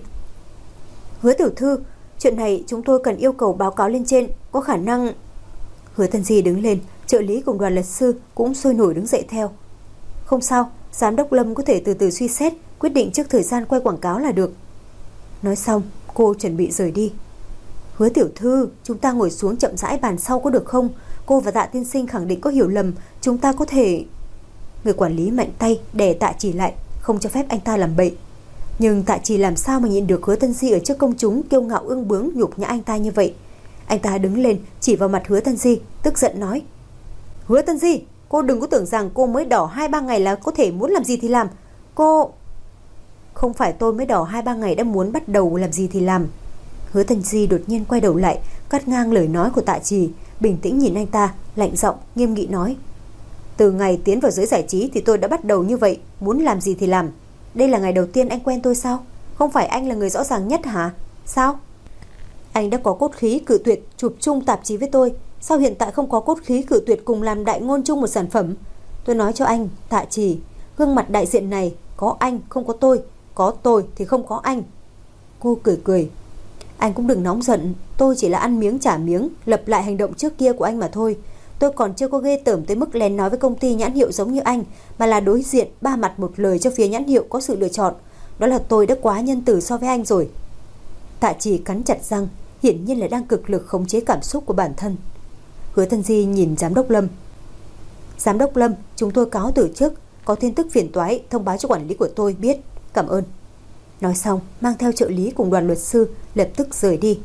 Hứa tiểu thư, chuyện này chúng tôi cần yêu cầu báo cáo lên trên, có khả năng... Hứa Tân Di đứng lên, trợ lý cùng đoàn luật sư cũng sôi nổi đứng dậy theo. Không sao, giám đốc Lâm có thể từ từ suy xét, quyết định trước thời gian quay quảng cáo là được. Nói xong, cô chuẩn bị rời đi. Hứa tiểu thư, chúng ta ngồi xuống chậm rãi bàn sau có được không? Cô và Tạ tiên sinh khẳng định có hiểu lầm, chúng ta có thể... Người quản lý mạnh tay đè Tạ Trì lại, không cho phép anh ta làm bậy. Nhưng Tạ Trì làm sao mà nhịn được Hứa Tân Di ở trước công chúng kiêu ngạo ương bướng nhục nhã anh ta như vậy. Anh ta đứng lên chỉ vào mặt Hứa Tân Di, tức giận nói: Hứa Tân Di, cô đừng có tưởng rằng cô mới đỏ 2-3 ngày là có thể muốn làm gì thì làm. Cô... Không phải tôi mới đỏ 2-3 ngày đã muốn bắt đầu làm gì thì làm. Hứa Tân Di đột nhiên quay đầu lại, cắt ngang lời nói của Tạ Trì, bình tĩnh nhìn anh ta, lạnh giọng nghiêm nghị nói: Từ ngày tiến vào giới giải trí thì tôi đã bắt đầu như vậy, muốn làm gì thì làm. Đây là ngày đầu tiên anh quen tôi sao? Không phải anh là người rõ ràng nhất hả? Sao? Anh đã có cốt khí cự tuyệt chụp chung tạp chí với tôi, sao hiện tại không có cốt khí cự tuyệt cùng làm đại ngôn chung một sản phẩm? Tôi nói cho anh, Tạ Trì, gương mặt đại diện này có anh không có tôi thì không có anh. Cô cười cười. Anh cũng đừng nóng giận, tôi chỉ là ăn miếng trả miếng, lặp lại hành động trước kia của anh mà thôi. Tôi còn chưa có ghê tởm tới mức lén nói với công ty nhãn hiệu giống như anh, mà là đối diện ba mặt một lời cho phía nhãn hiệu có sự lựa chọn. Đó là tôi đã quá nhân từ so với anh rồi. Tạ Trì cắn chặt răng, hiển nhiên là đang cực lực khống chế cảm xúc của bản thân. Hứa Tân Di nhìn giám đốc Lâm. Giám đốc Lâm, chúng tôi cáo từ trước, có tin tức phiền toái thông báo cho quản lý của tôi biết, cảm ơn. Nói xong mang theo trợ lý cùng đoàn luật sư lập tức rời đi.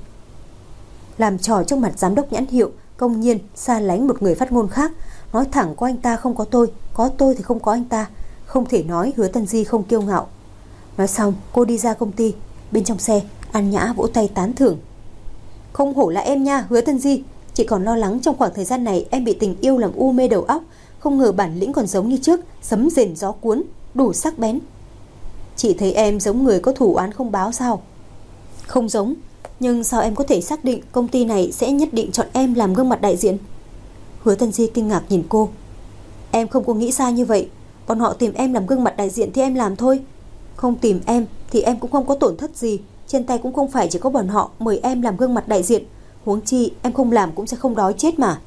Làm trò trước mặt giám đốc nhãn hiệu, công nhiên xa lánh một người phát ngôn khác, nói thẳng có anh ta không có tôi thì không có anh ta. Không thể nói Hứa Tân Di không kiêu ngạo. Nói xong cô đi ra công ty. Bên trong xe An Nhã vỗ tay tán thưởng. Không hổ là em nha Hứa Tân Di, chị còn lo lắng trong khoảng thời gian này em bị tình yêu làm u mê đầu óc, không ngờ bản lĩnh còn giống như trước, sấm rền gió cuốn, đủ sắc bén. Chị thấy em giống người có thủ oán không báo sao? Không giống, nhưng sao em có thể xác định công ty này sẽ nhất định chọn em làm gương mặt đại diện? Hứa Tân Di kinh ngạc nhìn cô. Em không có nghĩ xa như vậy, bọn họ tìm em làm gương mặt đại diện thì em làm thôi. Không tìm em thì em cũng không có tổn thất gì, trên tay cũng không phải chỉ có bọn họ mời em làm gương mặt đại diện, huống chi em không làm cũng sẽ không đói chết mà.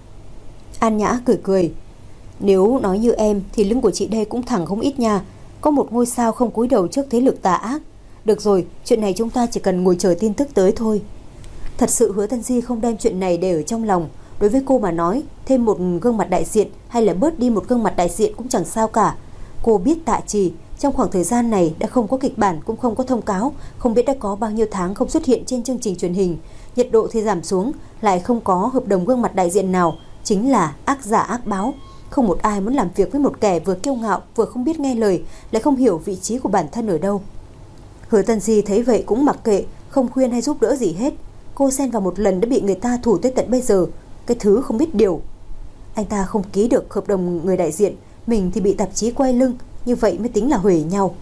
An Nhã cười cười. Nếu nói như em thì lưng của chị đây cũng thẳng không ít nha, có một ngôi sao không cúi đầu trước thế lực tà ác. Được rồi, chuyện này chúng ta chỉ cần ngồi chờ tin tức tới thôi. Thật sự Hứa Tân Di không đem chuyện này để ở trong lòng. Đối với cô mà nói, thêm một gương mặt đại diện hay là bớt đi một gương mặt đại diện cũng chẳng sao cả. Cô biết Tạ Trì trong khoảng thời gian này đã không có kịch bản, cũng không có thông cáo, không biết đã có bao nhiêu tháng không xuất hiện trên chương trình truyền hình, nhiệt độ thì giảm xuống, lại không có hợp đồng gương mặt đại diện nào, chính là ác giả ác báo. Không một ai muốn làm việc với một kẻ vừa kiêu ngạo vừa không biết nghe lời, lại không hiểu vị trí của bản thân ở đâu. Hứa Tân Di thấy vậy cũng mặc kệ, không khuyên hay giúp đỡ gì hết. Cô xen vào một lần đã bị người ta thủ tới tận bây giờ, cái thứ không biết điều. Anh ta không ký được hợp đồng người đại diện, mình thì bị tạp chí quay lưng, như vậy mới tính là huề nhau.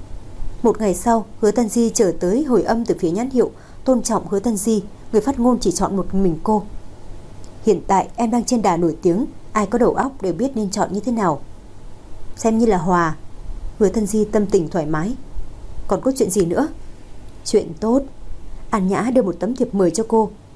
Một ngày sau, Hứa Tân Di trở tới hồi âm từ phía nhãn hiệu, tôn trọng Hứa Tân Di, người phát ngôn chỉ chọn một mình cô. Hiện tại em đang trên đà nổi tiếng, ai có đầu óc đều biết nên chọn như thế nào. Xem như là hòa. Hứa Tân Di tâm tình thoải mái. Còn có chuyện gì nữa? Chuyện tốt. An Nhã đưa một tấm thiệp mời cho cô,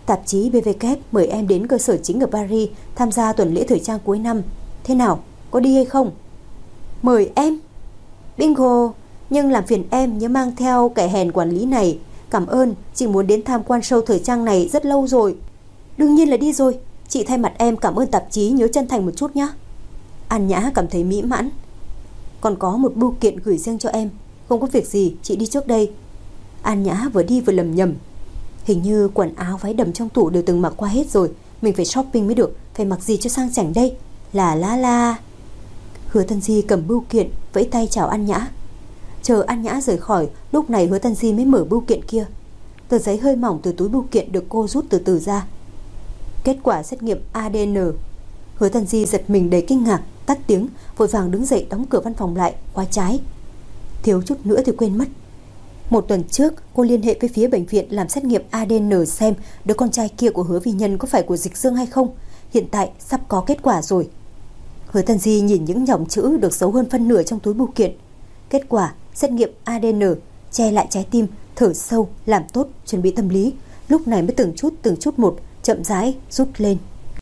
Tạp chí BVK mời em đến cơ sở chính ở Paris tham gia tuần lễ thời trang cuối năm. Thế nào, có đi hay không? Mời em? Bingo, nhưng làm phiền em nhớ mang theo kẻ hèn quản lý này. Cảm ơn, chị muốn đến tham quan show thời trang này rất lâu rồi. Đương nhiên là đi rồi. Chị thay mặt em cảm ơn tạp chí, nhớ chân thành một chút nhé. An Nhã cảm thấy mỹ mãn. Còn có một bưu kiện gửi riêng cho em. Không có việc gì, chị đi trước đây. An Nhã vừa đi vừa lầm nhầm. Hình như quần áo váy đầm trong tủ đều từng mặc qua hết rồi. Mình phải shopping mới được. Phải mặc gì cho sang chảnh đây? La. Hứa Tân Di cầm bưu kiện, vẫy tay chào An Nhã. Chờ An Nhã rời khỏi, lúc này Hứa Tân Di mới mở bưu kiện kia. Tờ giấy hơi mỏng từ túi bưu kiện được cô rút từ từ ra. Kết quả xét nghiệm ADN. Hứa Tân Di giật mình đầy kinh ngạc, tắt tiếng, vội vàng đứng dậy đóng cửa văn phòng lại, khóa trái. Thiếu chút nữa thì quên mất. Một tuần trước, cô liên hệ với phía bệnh viện làm xét nghiệm ADN xem đứa con trai kia của Hứa Vi Nhân có phải của Dịch Dương hay không. Hiện tại sắp có kết quả rồi. Hứa Tân Di nhìn những dòng chữ được giấu hơn phân nửa trong túi bưu kiện. Kết quả xét nghiệm ADN, che lại trái tim, thở sâu, làm tốt, chuẩn bị tâm lý. Lúc này mới từng chút một, chậm rãi rút lên.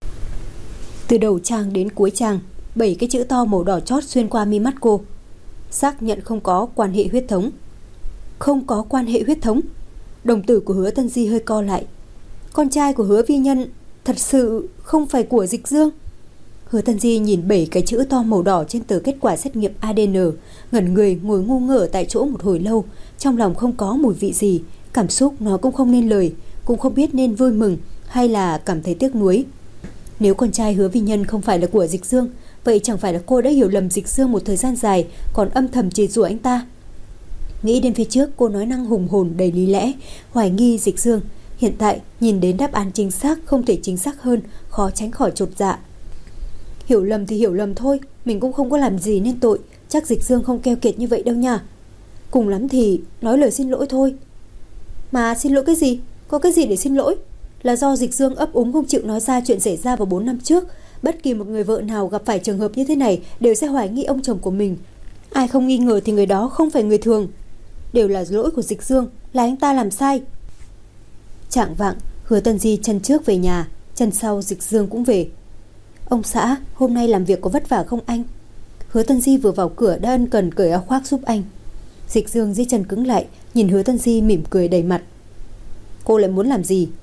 Từ đầu trang đến cuối trang, 7 cái chữ to màu đỏ chót xuyên qua mi mắt cô. Xác nhận không có quan hệ huyết thống. Không có quan hệ huyết thống. Đồng tử của Hứa Tân Di hơi co lại. Con trai của Hứa Vi Nhân thật sự không phải của Dịch Dương. Hứa Tân Di nhìn 7 cái chữ to màu đỏ trên tờ kết quả xét nghiệm ADN, ngẩn người ngồi ngu ngơ tại chỗ một hồi lâu. Trong lòng không có mùi vị gì, cảm xúc nó cũng không nên lời, cũng không biết nên vui mừng hay là cảm thấy tiếc nuối. Nếu con trai Hứa Vi Nhân không phải là của Dịch Dương, vậy chẳng phải là cô đã hiểu lầm Dịch Dương một thời gian dài, còn âm thầm chửi rủa anh ta. Nghĩ đến phía trước, cô nói năng hùng hồn đầy lý lẽ, hoài nghi Dịch Dương. Hiện tại nhìn đến đáp án chính xác, không thể chính xác hơn, khó tránh khỏi chột dạ. Hiểu lầm thì hiểu lầm thôi, mình cũng không có làm gì nên tội, chắc Dịch Dương không keo kiệt như vậy đâu nha. Cùng lắm thì nói lời xin lỗi thôi. Mà xin lỗi cái gì? Có cái gì để xin lỗi? Là do Dịch Dương ấp úng không chịu nói ra chuyện xảy ra vào 4 năm trước. Bất kỳ một người vợ nào gặp phải trường hợp như thế này đều sẽ hoài nghi ông chồng của mình. Ai không nghi ngờ thì người đó không phải người thường. Đều là lỗi của Dịch Dương, là anh ta làm sai. Chạng vạng, Hứa Tân Di chân trước về nhà, chân sau Dịch Dương cũng về. Ông xã, hôm nay làm việc có vất vả không anh? Hứa Tân Di vừa vào cửa đã ân cần cởi áo khoác giúp anh. Dịch Dương dưới chân cứng lại, nhìn Hứa Tân Di mỉm cười đầy mặt. Cô lại muốn làm gì?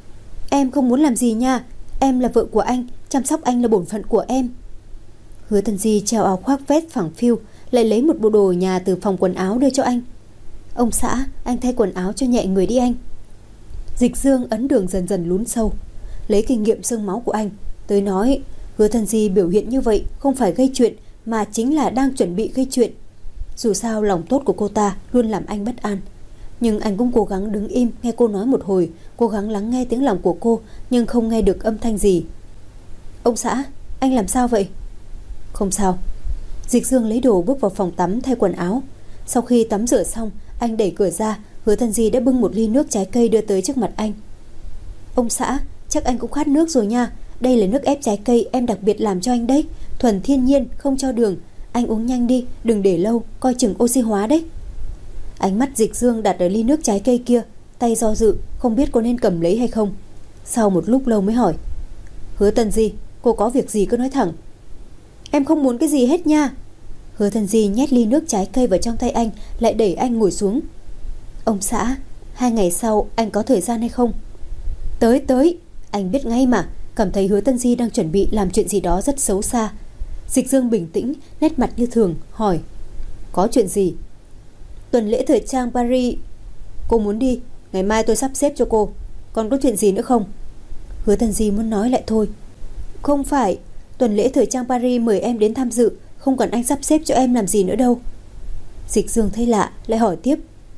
Em không muốn làm gì nha. Em là vợ của anh, chăm sóc anh là bổn phận của em. Hứa Tân Di treo áo khoác vest phẳng phiu, lại lấy một bộ đồ nhà từ phòng quần áo đưa cho anh. Ông xã, anh thay quần áo cho nhẹ người đi anh. Dịch Dương ấn đường dần dần lún sâu. Lấy kinh nghiệm xương máu của anh tới nói, Hứa Tân Di biểu hiện như vậy không phải gây chuyện, mà chính là đang chuẩn bị gây chuyện. Dù sao lòng tốt của cô ta luôn làm anh bất an. Nhưng anh cũng cố gắng đứng im nghe cô nói một hồi, cố gắng lắng nghe tiếng lòng của cô, nhưng không nghe được âm thanh gì. Ông xã, anh làm sao vậy? Không sao. Dịch Dương lấy đồ bước vào phòng tắm thay quần áo. Sau khi tắm rửa xong, anh đẩy cửa ra. Hứa Tân Di đã bưng một ly nước trái cây đưa tới trước mặt anh. Ông xã, chắc anh cũng khát nước rồi nha. Đây là nước ép trái cây em đặc biệt làm cho anh đấy, thuần thiên nhiên, không cho đường. Anh uống nhanh đi, đừng để lâu, coi chừng oxy hóa đấy. Ánh mắt Dịch Dương đặt ở ly nước trái cây kia, tay do dự, không biết có nên cầm lấy hay không. Sau một lúc lâu mới hỏi. Hứa Tân Di, cô có việc gì cứ nói thẳng. Em không muốn cái gì hết nha. Hứa Tân Di nhét ly nước trái cây vào trong tay anh, lại đẩy anh ngồi xuống. Ông xã, 2 ngày sau anh có thời gian hay không? Tới, anh biết ngay mà. Cảm thấy Hứa Tân Di đang chuẩn bị làm chuyện gì đó rất xấu xa. Dịch Dương bình tĩnh, nét mặt như thường, hỏi. Có chuyện gì? Tuần lễ thời trang Paris. Cô muốn đi, ngày mai tôi sắp xếp cho cô. Còn có chuyện gì nữa không? Hứa Tân Di muốn nói lại thôi. Không phải, tuần lễ thời trang Paris mời em đến tham dự, không cần anh sắp xếp cho em làm gì nữa đâu. Dịch Dương thấy lạ, lại hỏi tiếp.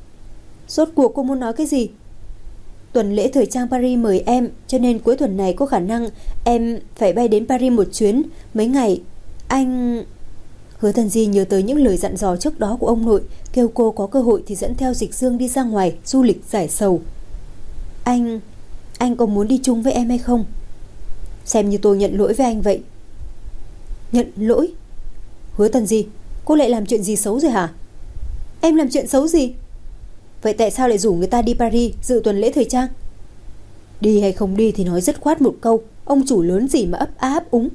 Rốt cuộc cô muốn nói cái gì? Tuần lễ thời trang Paris mời em, cho nên cuối tuần này có khả năng em phải bay đến Paris một chuyến, mấy ngày. Anh... Hứa Tân Di nhớ tới những lời dặn dò trước đó của ông nội, kêu cô có cơ hội thì dẫn theo Dịch Dương đi ra ngoài du lịch giải sầu. Anh có muốn đi chung với em hay không? Xem như tôi nhận lỗi với anh vậy. Nhận lỗi? Hứa Tân Di, cô lại làm chuyện gì xấu rồi hả? Em làm chuyện xấu gì? Vậy tại sao lại rủ người ta đi Paris dự tuần lễ thời trang? Đi hay không đi thì nói dứt khoát một câu, ông chủ lớn gì mà ấp á ấp úng.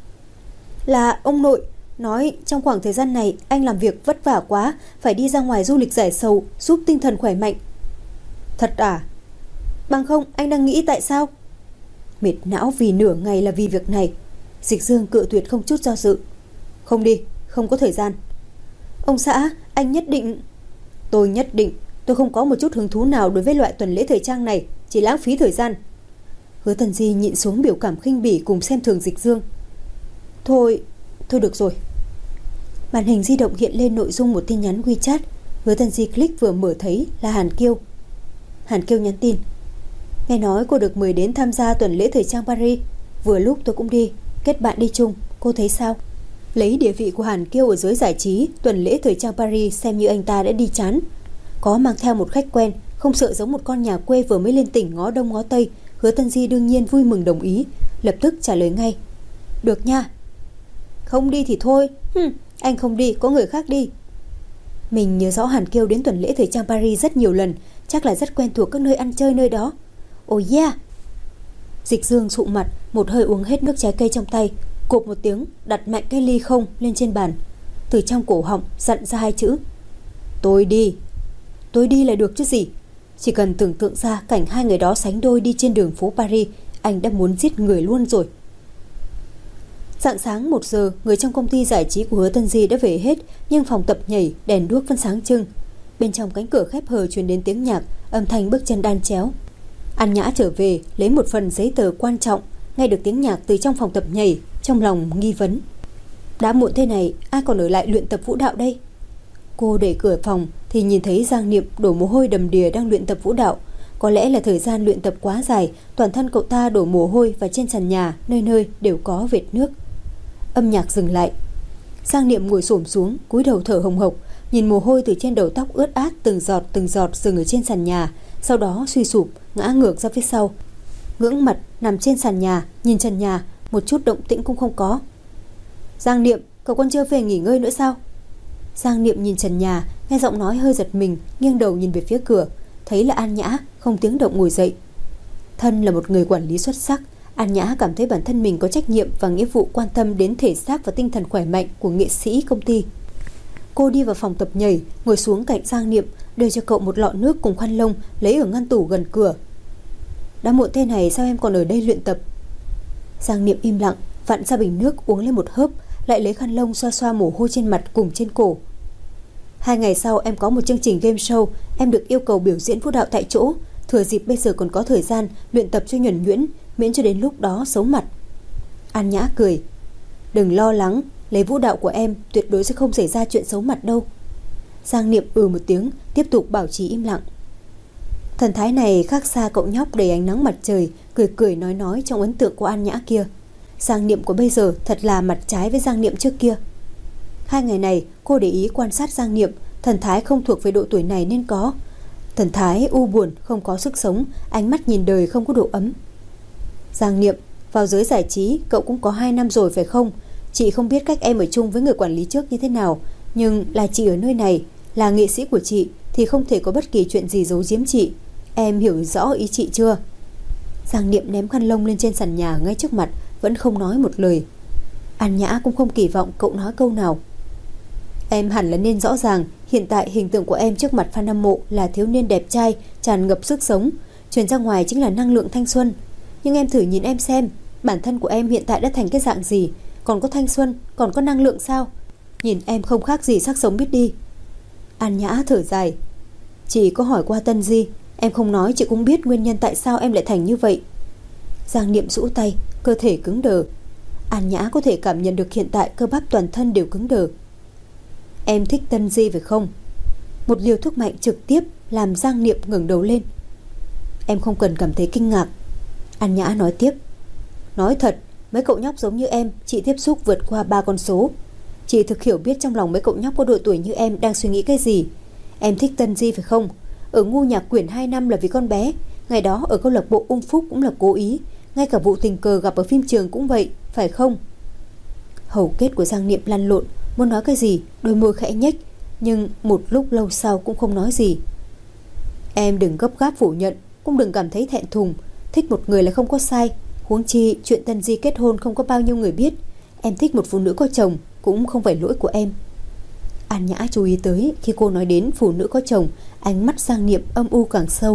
Là ông nội nói trong khoảng thời gian này anh làm việc vất vả quá, phải đi ra ngoài du lịch giải sầu, giúp tinh thần khỏe mạnh. Thật à? Bằng không anh đang nghĩ tại sao? Mệt não vì nửa ngày là vì việc này. Dịch Dương cự tuyệt không chút do dự. Không đi, không có thời gian. Ông xã, anh nhất định... Tôi nhất định. Tôi không có một chút hứng thú nào đối với loại tuần lễ thời trang này, chỉ lãng phí thời gian. Hứa Tần Di nhịn xuống biểu cảm khinh bỉ cùng xem thường Dịch Dương. Thôi được rồi. Màn hình di động hiện lên nội dung một tin nhắn WeChat. Hứa Tần Di click vừa mở thấy là Hàn Kiêu. Hàn Kiêu nhắn tin. Nghe nói cô được mời đến tham gia tuần lễ thời trang Paris. Vừa lúc tôi cũng đi, kết bạn đi chung, cô thấy sao? Lấy địa vị của Hàn Kiêu ở giới giải trí, tuần lễ thời trang Paris xem như anh ta đã đi chán. Có mang theo một khách quen, không sợ giống một con nhà quê vừa mới lên tỉnh ngó đông ngó tây. Hứa Tần Di đương nhiên vui mừng đồng ý, lập tức trả lời ngay. Được nha. Không đi thì thôi. Anh không đi, có người khác đi. Mình nhớ rõ Hàn Kiêu đến tuần lễ thời trang Paris rất nhiều lần, chắc là rất quen thuộc các nơi ăn chơi nơi đó. Oh yeah. Dịch Dương sụ mặt, một hơi uống hết nước trái cây trong tay, cộp một tiếng đặt mạnh cái ly không lên trên bàn. Từ trong cổ họng dặn ra hai chữ. Tôi đi. Tôi đi là được chứ gì. Chỉ cần tưởng tượng ra cảnh hai người đó sánh đôi đi trên đường phố Paris, anh đã muốn giết người luôn rồi. Rạng sáng 1 giờ, người trong công ty giải trí của Hứa Tần Di đã về hết, nhưng phòng tập nhảy, đèn đuốc vẫn sáng trưng. Bên trong cánh cửa khép hờ truyền đến tiếng nhạc, âm thanh bước chân đan chéo. An Nhã trở về, lấy một phần giấy tờ quan trọng, nghe được tiếng nhạc từ trong phòng tập nhảy, trong lòng nghi vấn. Đã muộn thế này, ai còn ở lại luyện tập vũ đạo đây? Cô đẩy cửa phòng thì nhìn thấy Giang Niệm đổ mồ hôi đầm đìa đang luyện tập vũ đạo. Có lẽ là thời gian luyện tập quá dài, toàn thân cậu ta đổ mồ hôi và trên sàn nhà nơi nơi đều có vệt nước. Âm nhạc dừng lại. Giang Niệm ngồi xổm xuống, cúi đầu thở hồng hộc, nhìn mồ hôi từ trên đầu tóc ướt át từng giọt dừng ở trên sàn nhà, sau đó suy sụp ngã ngược ra phía sau, ngưỡng mặt nằm trên sàn nhà, nhìn trần nhà, một chút động tĩnh cũng không có. Giang Niệm, cậu còn chưa về nghỉ ngơi nữa sao? Giang Niệm nhìn trần nhà, nghe giọng nói hơi giật mình, nghiêng đầu nhìn về phía cửa, thấy là An Nhã, không tiếng động ngồi dậy. Thân là một người quản lý xuất sắc, An Nhã cảm thấy bản thân mình có trách nhiệm và nghĩa vụ quan tâm đến thể xác và tinh thần khỏe mạnh của nghệ sĩ công ty. Cô đi vào phòng tập nhảy, ngồi xuống cạnh Giang Niệm, đưa cho cậu một lọ nước cùng khăn lông lấy ở ngăn tủ gần cửa. Đã muộn thế này sao em còn ở đây luyện tập? Giang Niệm im lặng, vặn ra bình nước uống lên một hớp, lại lấy khăn lông xoa xoa mồ hôi trên mặt cùng trên cổ. 2 ngày sau em có một chương trình game show, em được yêu cầu biểu diễn vũ đạo tại chỗ. Thừa dịp bây giờ còn có thời gian luyện tập cho nhuần nhuyễn, miễn cho đến lúc đó xấu mặt. An Nhã cười. Đừng lo lắng, lấy vũ đạo của em tuyệt đối sẽ không xảy ra chuyện xấu mặt đâu. Giang Niệm một tiếng, tiếp tục bảo trì im lặng. Thần thái này khác xa cậu nhóc đầy ánh nắng mặt trời, cười nói trong ấn tượng của An Nhã kia. Giang Niệm của bây giờ thật là mặt trái với Giang Niệm trước kia. 2 ngày này cô để ý quan sát Giang Niệm, thần thái không thuộc về độ tuổi này nên có. Thần thái u buồn, không có sức sống, ánh mắt nhìn đời không có độ ấm. Giang Niệm, vào giới giải trí cậu cũng có 2 năm rồi phải không? Chị không biết cách em ở chung với người quản lý trước như thế nào, nhưng là chị ở nơi này, là nghệ sĩ của chị thì không thể có bất kỳ chuyện gì giấu giếm chị. Em hiểu rõ ý chị chưa? Giang Niệm ném khăn lông lên trên sàn nhà ngay trước mặt, vẫn không nói một lời. An Nhã cũng không kỳ vọng cậu nói câu nào. Em hẳn là nên rõ ràng, hiện tại hình tượng của em trước mặt fan hâm mộ là thiếu niên đẹp trai, tràn ngập sức sống, truyền ra ngoài chính là năng lượng thanh xuân. Nhưng em thử nhìn em xem, bản thân của em hiện tại đã thành cái dạng gì? Còn có thanh xuân, còn có năng lượng sao? Nhìn em không khác gì xác sống biết đi. An Nhã thở dài. Chị có hỏi qua Tân Di, em không nói chị cũng biết nguyên nhân tại sao em lại thành như vậy. Giang Niệm rũ tay, cơ thể cứng đờ. An Nhã có thể cảm nhận được hiện tại cơ bắp toàn thân đều cứng đờ. Em thích Tân Di phải không? Một liều thuốc mạnh trực tiếp làm Giang Niệm ngẩng đầu lên. Em không cần cảm thấy kinh ngạc. An Nhã nói tiếp. Nói thật, mấy cậu nhóc giống như em, chị tiếp xúc vượt qua 3 con số. Chị thực hiểu biết trong lòng mấy cậu nhóc có độ tuổi như em đang suy nghĩ cái gì. Em thích Tân Di phải không? Ở ngu nhạc quyển 2 năm là vì con bé. Ngày đó ở câu lạc bộ Ung Phúc cũng là cố ý. Ngay cả vụ tình cờ gặp ở phim trường cũng vậy, phải không? Hầu kết của Giang Niệm lăn lộn, muốn nói cái gì, đôi môi khẽ nhếch, nhưng một lúc lâu sau cũng không nói gì. Em đừng gấp gáp phủ nhận, cũng đừng cảm thấy thẹn thùng. Thích một người là không có sai. Huống chi chuyện Tân Di kết hôn không có bao nhiêu người biết. Em thích một phụ nữ có chồng cũng không phải lỗi của em. An Nhã chú ý tới khi cô nói đến phụ nữ có chồng, ánh mắt Giang Niệm âm u càng sâu.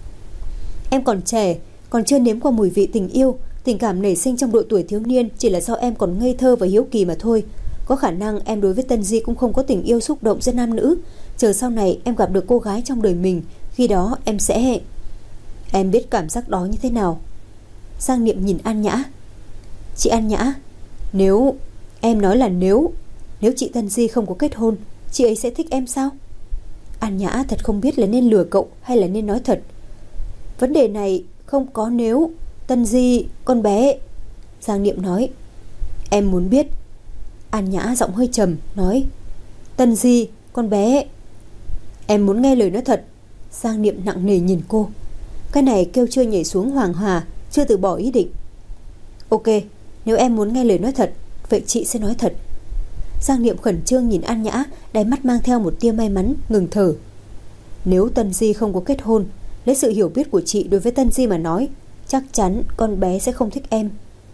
Em còn trẻ, còn chưa nếm qua mùi vị tình yêu. Tình cảm nảy sinh trong độ tuổi thiếu niên chỉ là do em còn ngây thơ và hiếu kỳ mà thôi. Có khả năng em đối với Tân Di cũng không có tình yêu xúc động giữa nam nữ. Chờ sau này em gặp được cô gái trong đời mình, khi đó em sẽ... Em biết cảm giác đó như thế nào. Giang Niệm nhìn An Nhã. Chị An Nhã, nếu... Em nói là nếu chị Tân Di không có kết hôn, chị ấy sẽ thích em sao? An Nhã thật không biết là nên lừa cậu hay là nên nói thật. Vấn đề này không có nếu. Tân Di, con bé. Giang Niệm nói. Em muốn biết. An Nhã giọng hơi trầm nói. Tân Di, con bé. Em muốn nghe lời nói thật. Giang Niệm nặng nề nhìn cô. Cái này kêu chưa nhảy xuống hoàng hà, chưa từ bỏ ý định. Ok, nếu em muốn nghe lời nói thật, vậy chị sẽ nói thật. Giang Niệm khẩn trương nhìn An Nhã, đáy mắt mang theo một tia may mắn, ngừng thở. Nếu Tân Di không có kết hôn, lấy sự hiểu biết của chị đối với Tân Di mà nói, chắc chắn con bé sẽ không thích em.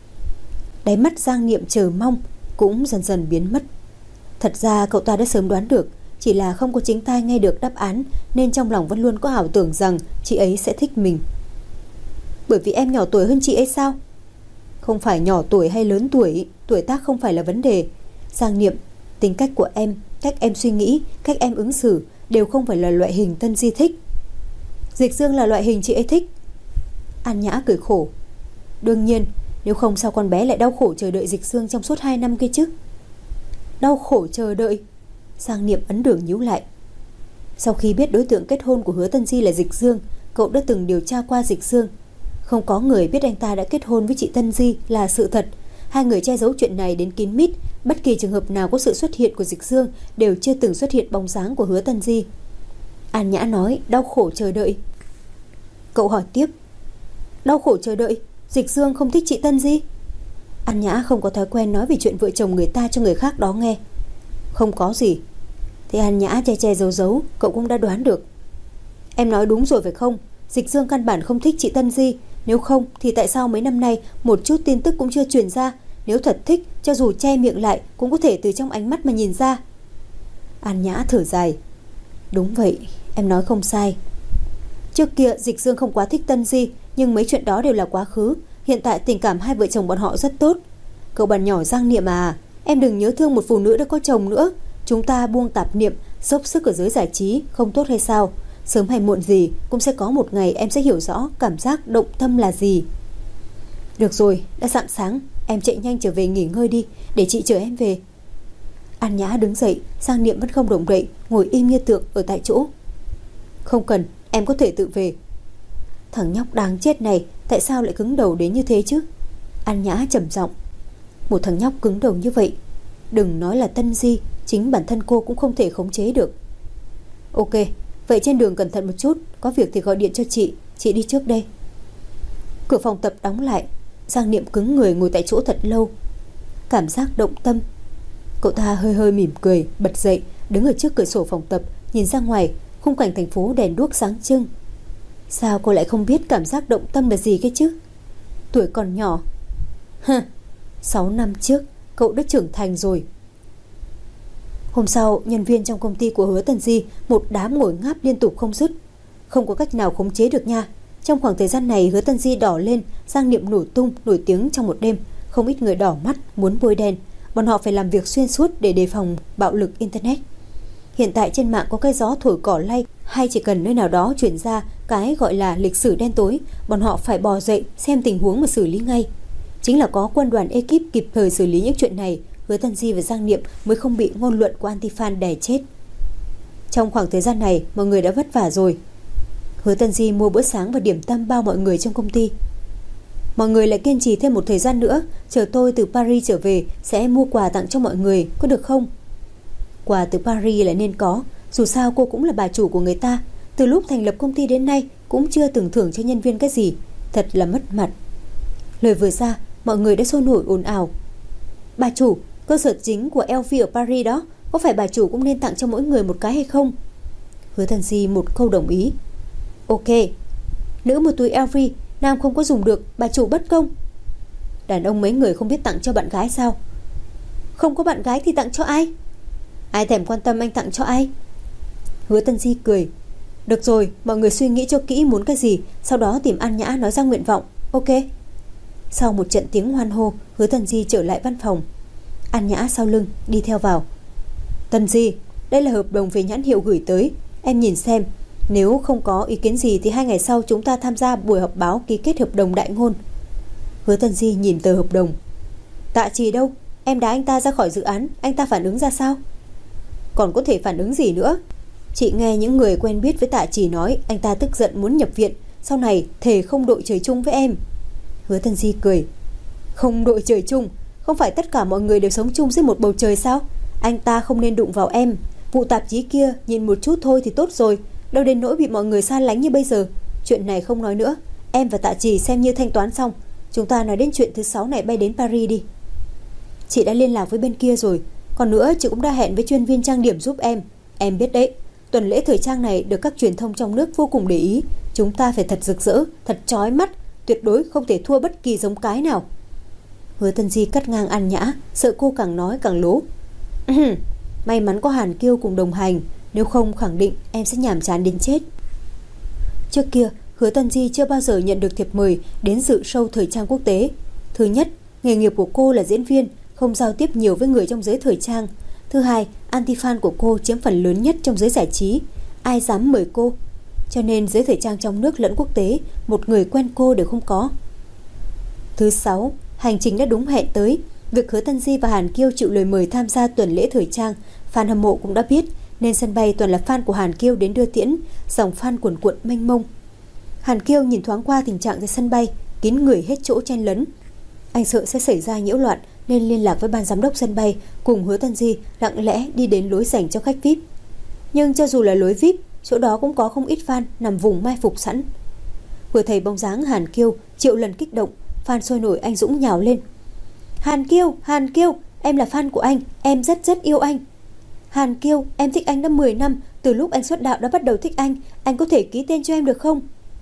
Đáy mắt Giang Niệm chờ mong cũng dần dần biến mất. Thật ra cậu ta đã sớm đoán được, chỉ là không có chính tai nghe được đáp án, nên trong lòng vẫn luôn có ảo tưởng rằng chị ấy sẽ thích mình. Bởi vì em nhỏ tuổi hơn chị ấy sao? Không phải nhỏ tuổi hay lớn tuổi, tuổi tác không phải là vấn đề. Giang Niệm, tính cách của em, cách em suy nghĩ, cách em ứng xử đều không phải là loại hình Tân Di thích. Dịch Dương là loại hình chị ấy thích. An Nhã cười khổ. Đương nhiên, nếu không sao con bé lại đau khổ chờ đợi Dịch Dương trong suốt 2 năm kia chứ. Đau khổ chờ đợi. Giang Niệm ấn đường nhíu lại. Sau khi biết đối tượng kết hôn của Hứa Tân Di là Dịch Dương, cậu đã từng điều tra qua Dịch Dương. Không có người biết anh ta đã kết hôn với chị Tân Di là sự thật. Hai người che giấu chuyện này đến kín mít. Bất kỳ trường hợp nào có sự xuất hiện của Dịch Dương đều chưa từng xuất hiện bóng dáng của Hứa Tân Di. An Nhã nói đau khổ chờ đợi. Cậu hỏi tiếp. Đau khổ chờ đợi, Dịch Dương không thích chị Tân Di? An Nhã không có thói quen nói về chuyện vợ chồng người ta cho người khác đó nghe. Không có gì. Thì An Nhã che che giấu giấu, cậu cũng đã đoán được. Em nói đúng rồi phải không? Dịch Dương căn bản không thích chị Tân Di. Nếu không thì tại sao mấy năm nay một chút tin tức cũng chưa truyền ra? Nếu thật thích, cho dù che miệng lại cũng có thể từ trong ánh mắt mà nhìn ra. An Nhã thở dài. Đúng vậy, em nói không sai. Trước kia Dịch Dương không quá thích Tân Di, nhưng mấy chuyện đó đều là quá khứ. Hiện tại tình cảm hai vợ chồng bọn họ rất tốt. Cậu bạn nhỏ Giang Niệm à, em đừng nhớ thương một phụ nữ đã có chồng nữa. Chúng ta buông tạp niệm, dốc sức ở giới giải trí, không tốt hay sao? Sớm hay muộn gì cũng sẽ có một ngày em sẽ hiểu rõ cảm giác động tâm là gì. Được rồi, đã rạng sáng, em chạy nhanh trở về nghỉ ngơi đi, để chị chở em về. An Nhã đứng dậy, Giang Niệm vẫn không động đậy, ngồi im như tượng ở tại chỗ. Không cần, em có thể tự về. Thằng nhóc đáng chết này tại sao lại cứng đầu đến như thế chứ? An Nhã trầm giọng. Một thằng nhóc cứng đầu như vậy, đừng nói là Tân Di, chính bản thân cô cũng không thể khống chế được. Ok, vậy trên đường cẩn thận một chút, có việc thì gọi điện cho chị đi trước đây. Cửa phòng tập đóng lại. Giang Niệm cứng người ngồi tại chỗ thật lâu. Cảm giác động tâm. Cậu ta hơi hơi mỉm cười, bật dậy, đứng ở trước cửa sổ phòng tập, nhìn ra ngoài, khung cảnh thành phố đèn đuốc sáng trưng. Sao cô lại không biết cảm giác động tâm là gì cái chứ? Tuổi còn nhỏ. 6 năm trước cậu đã trưởng thành rồi. Hôm sau, nhân viên trong công ty của Hứa Tân Di một đám ngồi ngáp liên tục không dứt. Không có cách nào khống chế được nha. Trong khoảng thời gian này Hứa Tân Di đỏ lên, Giang Niệm nổi tung, nổi tiếng trong một đêm. Không ít người đỏ mắt, muốn bôi đen. Bọn họ phải làm việc xuyên suốt để đề phòng bạo lực Internet. Hiện tại trên mạng có cái gió thổi cỏ lay, hay chỉ cần nơi nào đó chuyển ra cái gọi là lịch sử đen tối, bọn họ phải bò dậy xem tình huống mà xử lý ngay. Chính là có quân đoàn ekip kịp thời xử lý những chuyện này, Hứa Tân Di và Giang Niệm mới không bị ngôn luận của anti-fan đè chết. Trong khoảng thời gian này mọi người đã vất vả rồi. Hứa Tân Di mua bữa sáng và điểm tâm bao mọi người trong công ty. Mọi người lại kiên trì thêm một thời gian nữa, chờ tôi từ Paris trở về sẽ mua quà tặng cho mọi người, có được không? Quà từ Paris là nên có, dù sao cô cũng là bà chủ của người ta. Từ lúc thành lập công ty đến nay cũng chưa từng thưởng cho nhân viên cái gì, thật là mất mặt. Lời vừa ra, mọi người đã sôi nổi ồn ào. Bà chủ, cơ sở chính của LV ở Paris đó, có phải bà chủ cũng nên tặng cho mỗi người một cái hay không? Hứa Tân Di một câu đồng ý. Ok, nữ một túi LV Nam không có dùng được, bà chủ bất công. Đàn ông mấy người không biết tặng cho bạn gái sao? Không có bạn gái thì tặng cho ai? Ai thèm quan tâm anh tặng cho ai? Hứa Tân Di cười. Được rồi, mọi người suy nghĩ cho kỹ muốn cái gì, sau đó tìm An Nhã nói ra nguyện vọng. Ok. Sau một trận tiếng hoan hô, Hứa Tân Di trở lại văn phòng. An Nhã sau lưng đi theo vào. Tân Di, đây là hợp đồng về nhãn hiệu gửi tới, em nhìn xem. Nếu không có ý kiến gì thì 2 ngày sau chúng ta tham gia buổi họp báo ký kết hợp đồng đại ngôn. Hứa Tân Di nhìn tờ hợp đồng. Tạ Trì đâu? Em đá anh ta ra khỏi dự án, anh ta phản ứng ra sao? Còn có thể phản ứng gì nữa? Chị nghe những người quen biết với Tạ Trì nói anh ta tức giận muốn nhập viện, sau này thề không đội trời chung với em. Hứa Tân Di cười. Không đội trời chung? Không phải tất cả mọi người đều sống chung dưới một bầu trời sao? Anh ta không nên đụng vào em. Vụ tạp chí kia nhìn một chút thôi thì tốt rồi, đâu đến nỗi bị mọi người xa lánh như bây giờ. Chuyện này không nói nữa, em và Tạ Trì xem như thanh toán xong. Chúng ta nói đến chuyện thứ 6 này bay đến Paris đi. Chị đã liên lạc với bên kia rồi. Còn nữa chị cũng đã hẹn với chuyên viên trang điểm giúp em. Em biết đấy, tuần lễ thời trang này được các truyền thông trong nước vô cùng để ý. Chúng ta phải thật rực rỡ, thật chói mắt, tuyệt đối không thể thua bất kỳ giống cái nào. Hứa Tân Di cắt ngang An Nhã, sợ cô càng nói càng lố. May mắn có Hàn Kiêu cùng đồng hành, nếu không khẳng định em sẽ nhàm chán đến chết. Trước kia Hứa Tân Di chưa bao giờ nhận được thiệp mời đến dự show thời trang quốc tế. Thứ nhất, nghề nghiệp của cô là diễn viên, không giao tiếp nhiều với người trong giới thời trang. Thứ hai, anti-fan của cô chiếm phần lớn nhất trong giới giải trí, ai dám mời cô. Cho nên giới thời trang trong nước lẫn quốc tế, một người quen cô đều không có. Thứ 6, hành trình đã đúng hẹn tới. Việc Hứa Tân Di và Hàn Kiêu chịu lời mời tham gia tuần lễ thời trang, fan hâm mộ cũng đã biết, nên sân bay toàn là fan của Hàn Kiêu đến đưa tiễn, dòng fan cuồn cuộn mênh mông. Hàn Kiêu nhìn thoáng qua tình trạng tại sân bay, kín người hết chỗ chen lấn. Anh sợ sẽ xảy ra nhiễu loạn nên liên lạc với ban giám đốc sân bay, cùng Hứa Tân Di lặng lẽ đi đến lối dành cho khách VIP. Nhưng cho dù là lối VIP, chỗ đó cũng có không ít fan nằm vùng mai phục sẵn. Vừa thấy bóng dáng Hàn Kiêu, triệu lần kích động, fan sôi nổi anh dũng nhào lên. Hàn Kiêu, em là fan của anh, em rất yêu anh. Hàn Kiêu, em thích anh đã 10 năm, từ lúc anh xuất đạo đã bắt đầu thích anh có thể ký tên cho em được không?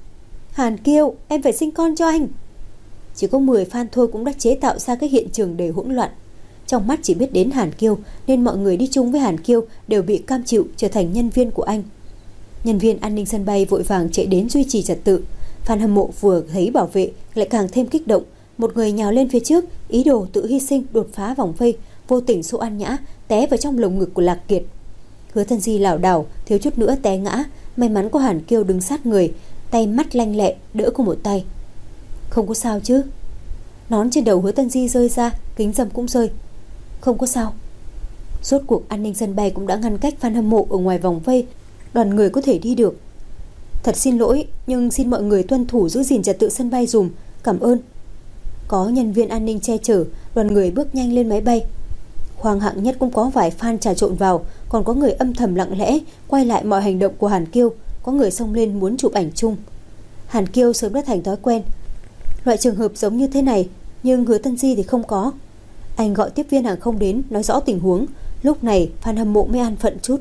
Hàn Kiêu, em phải sinh con cho anh. Chỉ có 10 fan thôi cũng đã chế tạo ra cái hiện trường đầy hỗn loạn. Trong mắt chỉ biết đến Hàn Kiêu, nên mọi người đi chung với Hàn Kiêu đều bị cam chịu trở thành nhân viên của anh. Nhân viên an ninh sân bay vội vàng chạy đến duy trì trật tự. Fan hâm mộ vừa thấy bảo vệ lại càng thêm kích động. Một người nhào lên phía trước, ý đồ tự hy sinh đột phá vòng vây, vô tình xô An Nhã té vào trong lồng ngực của Lạc Kiệt. Hứa Tân Di lảo đảo, thiếu chút nữa té ngã. May mắn có Hàn Kiêu đứng sát người, tay mắt lanh lẹ đỡ cô một tay. Không có sao chứ? Nón trên đầu Hứa Tân Di rơi ra, kính râm cũng rơi. Không có sao. Rốt cuộc an ninh sân bay cũng đã ngăn cách fan hâm mộ ở ngoài vòng vây, đoàn người có thể đi được. Thật xin lỗi, nhưng xin mọi người tuân thủ giữ gìn trật tự sân bay dùm, cảm ơn. Có nhân viên an ninh che chở, đoàn người bước nhanh lên máy bay. Khoang hạng nhất cũng có vài fan trà trộn vào, còn có người âm thầm lặng lẽ quay lại mọi hành động của Hàn Kiêu, có người xông lên muốn chụp ảnh chung. Hàn Kiêu sớm đã thành thói quen loại trường hợp giống như thế này, nhưng Hứa Tân Di thì không có. Anh gọi tiếp viên hàng không đến nói rõ tình huống, lúc này fan hâm mộ mới an phận chút.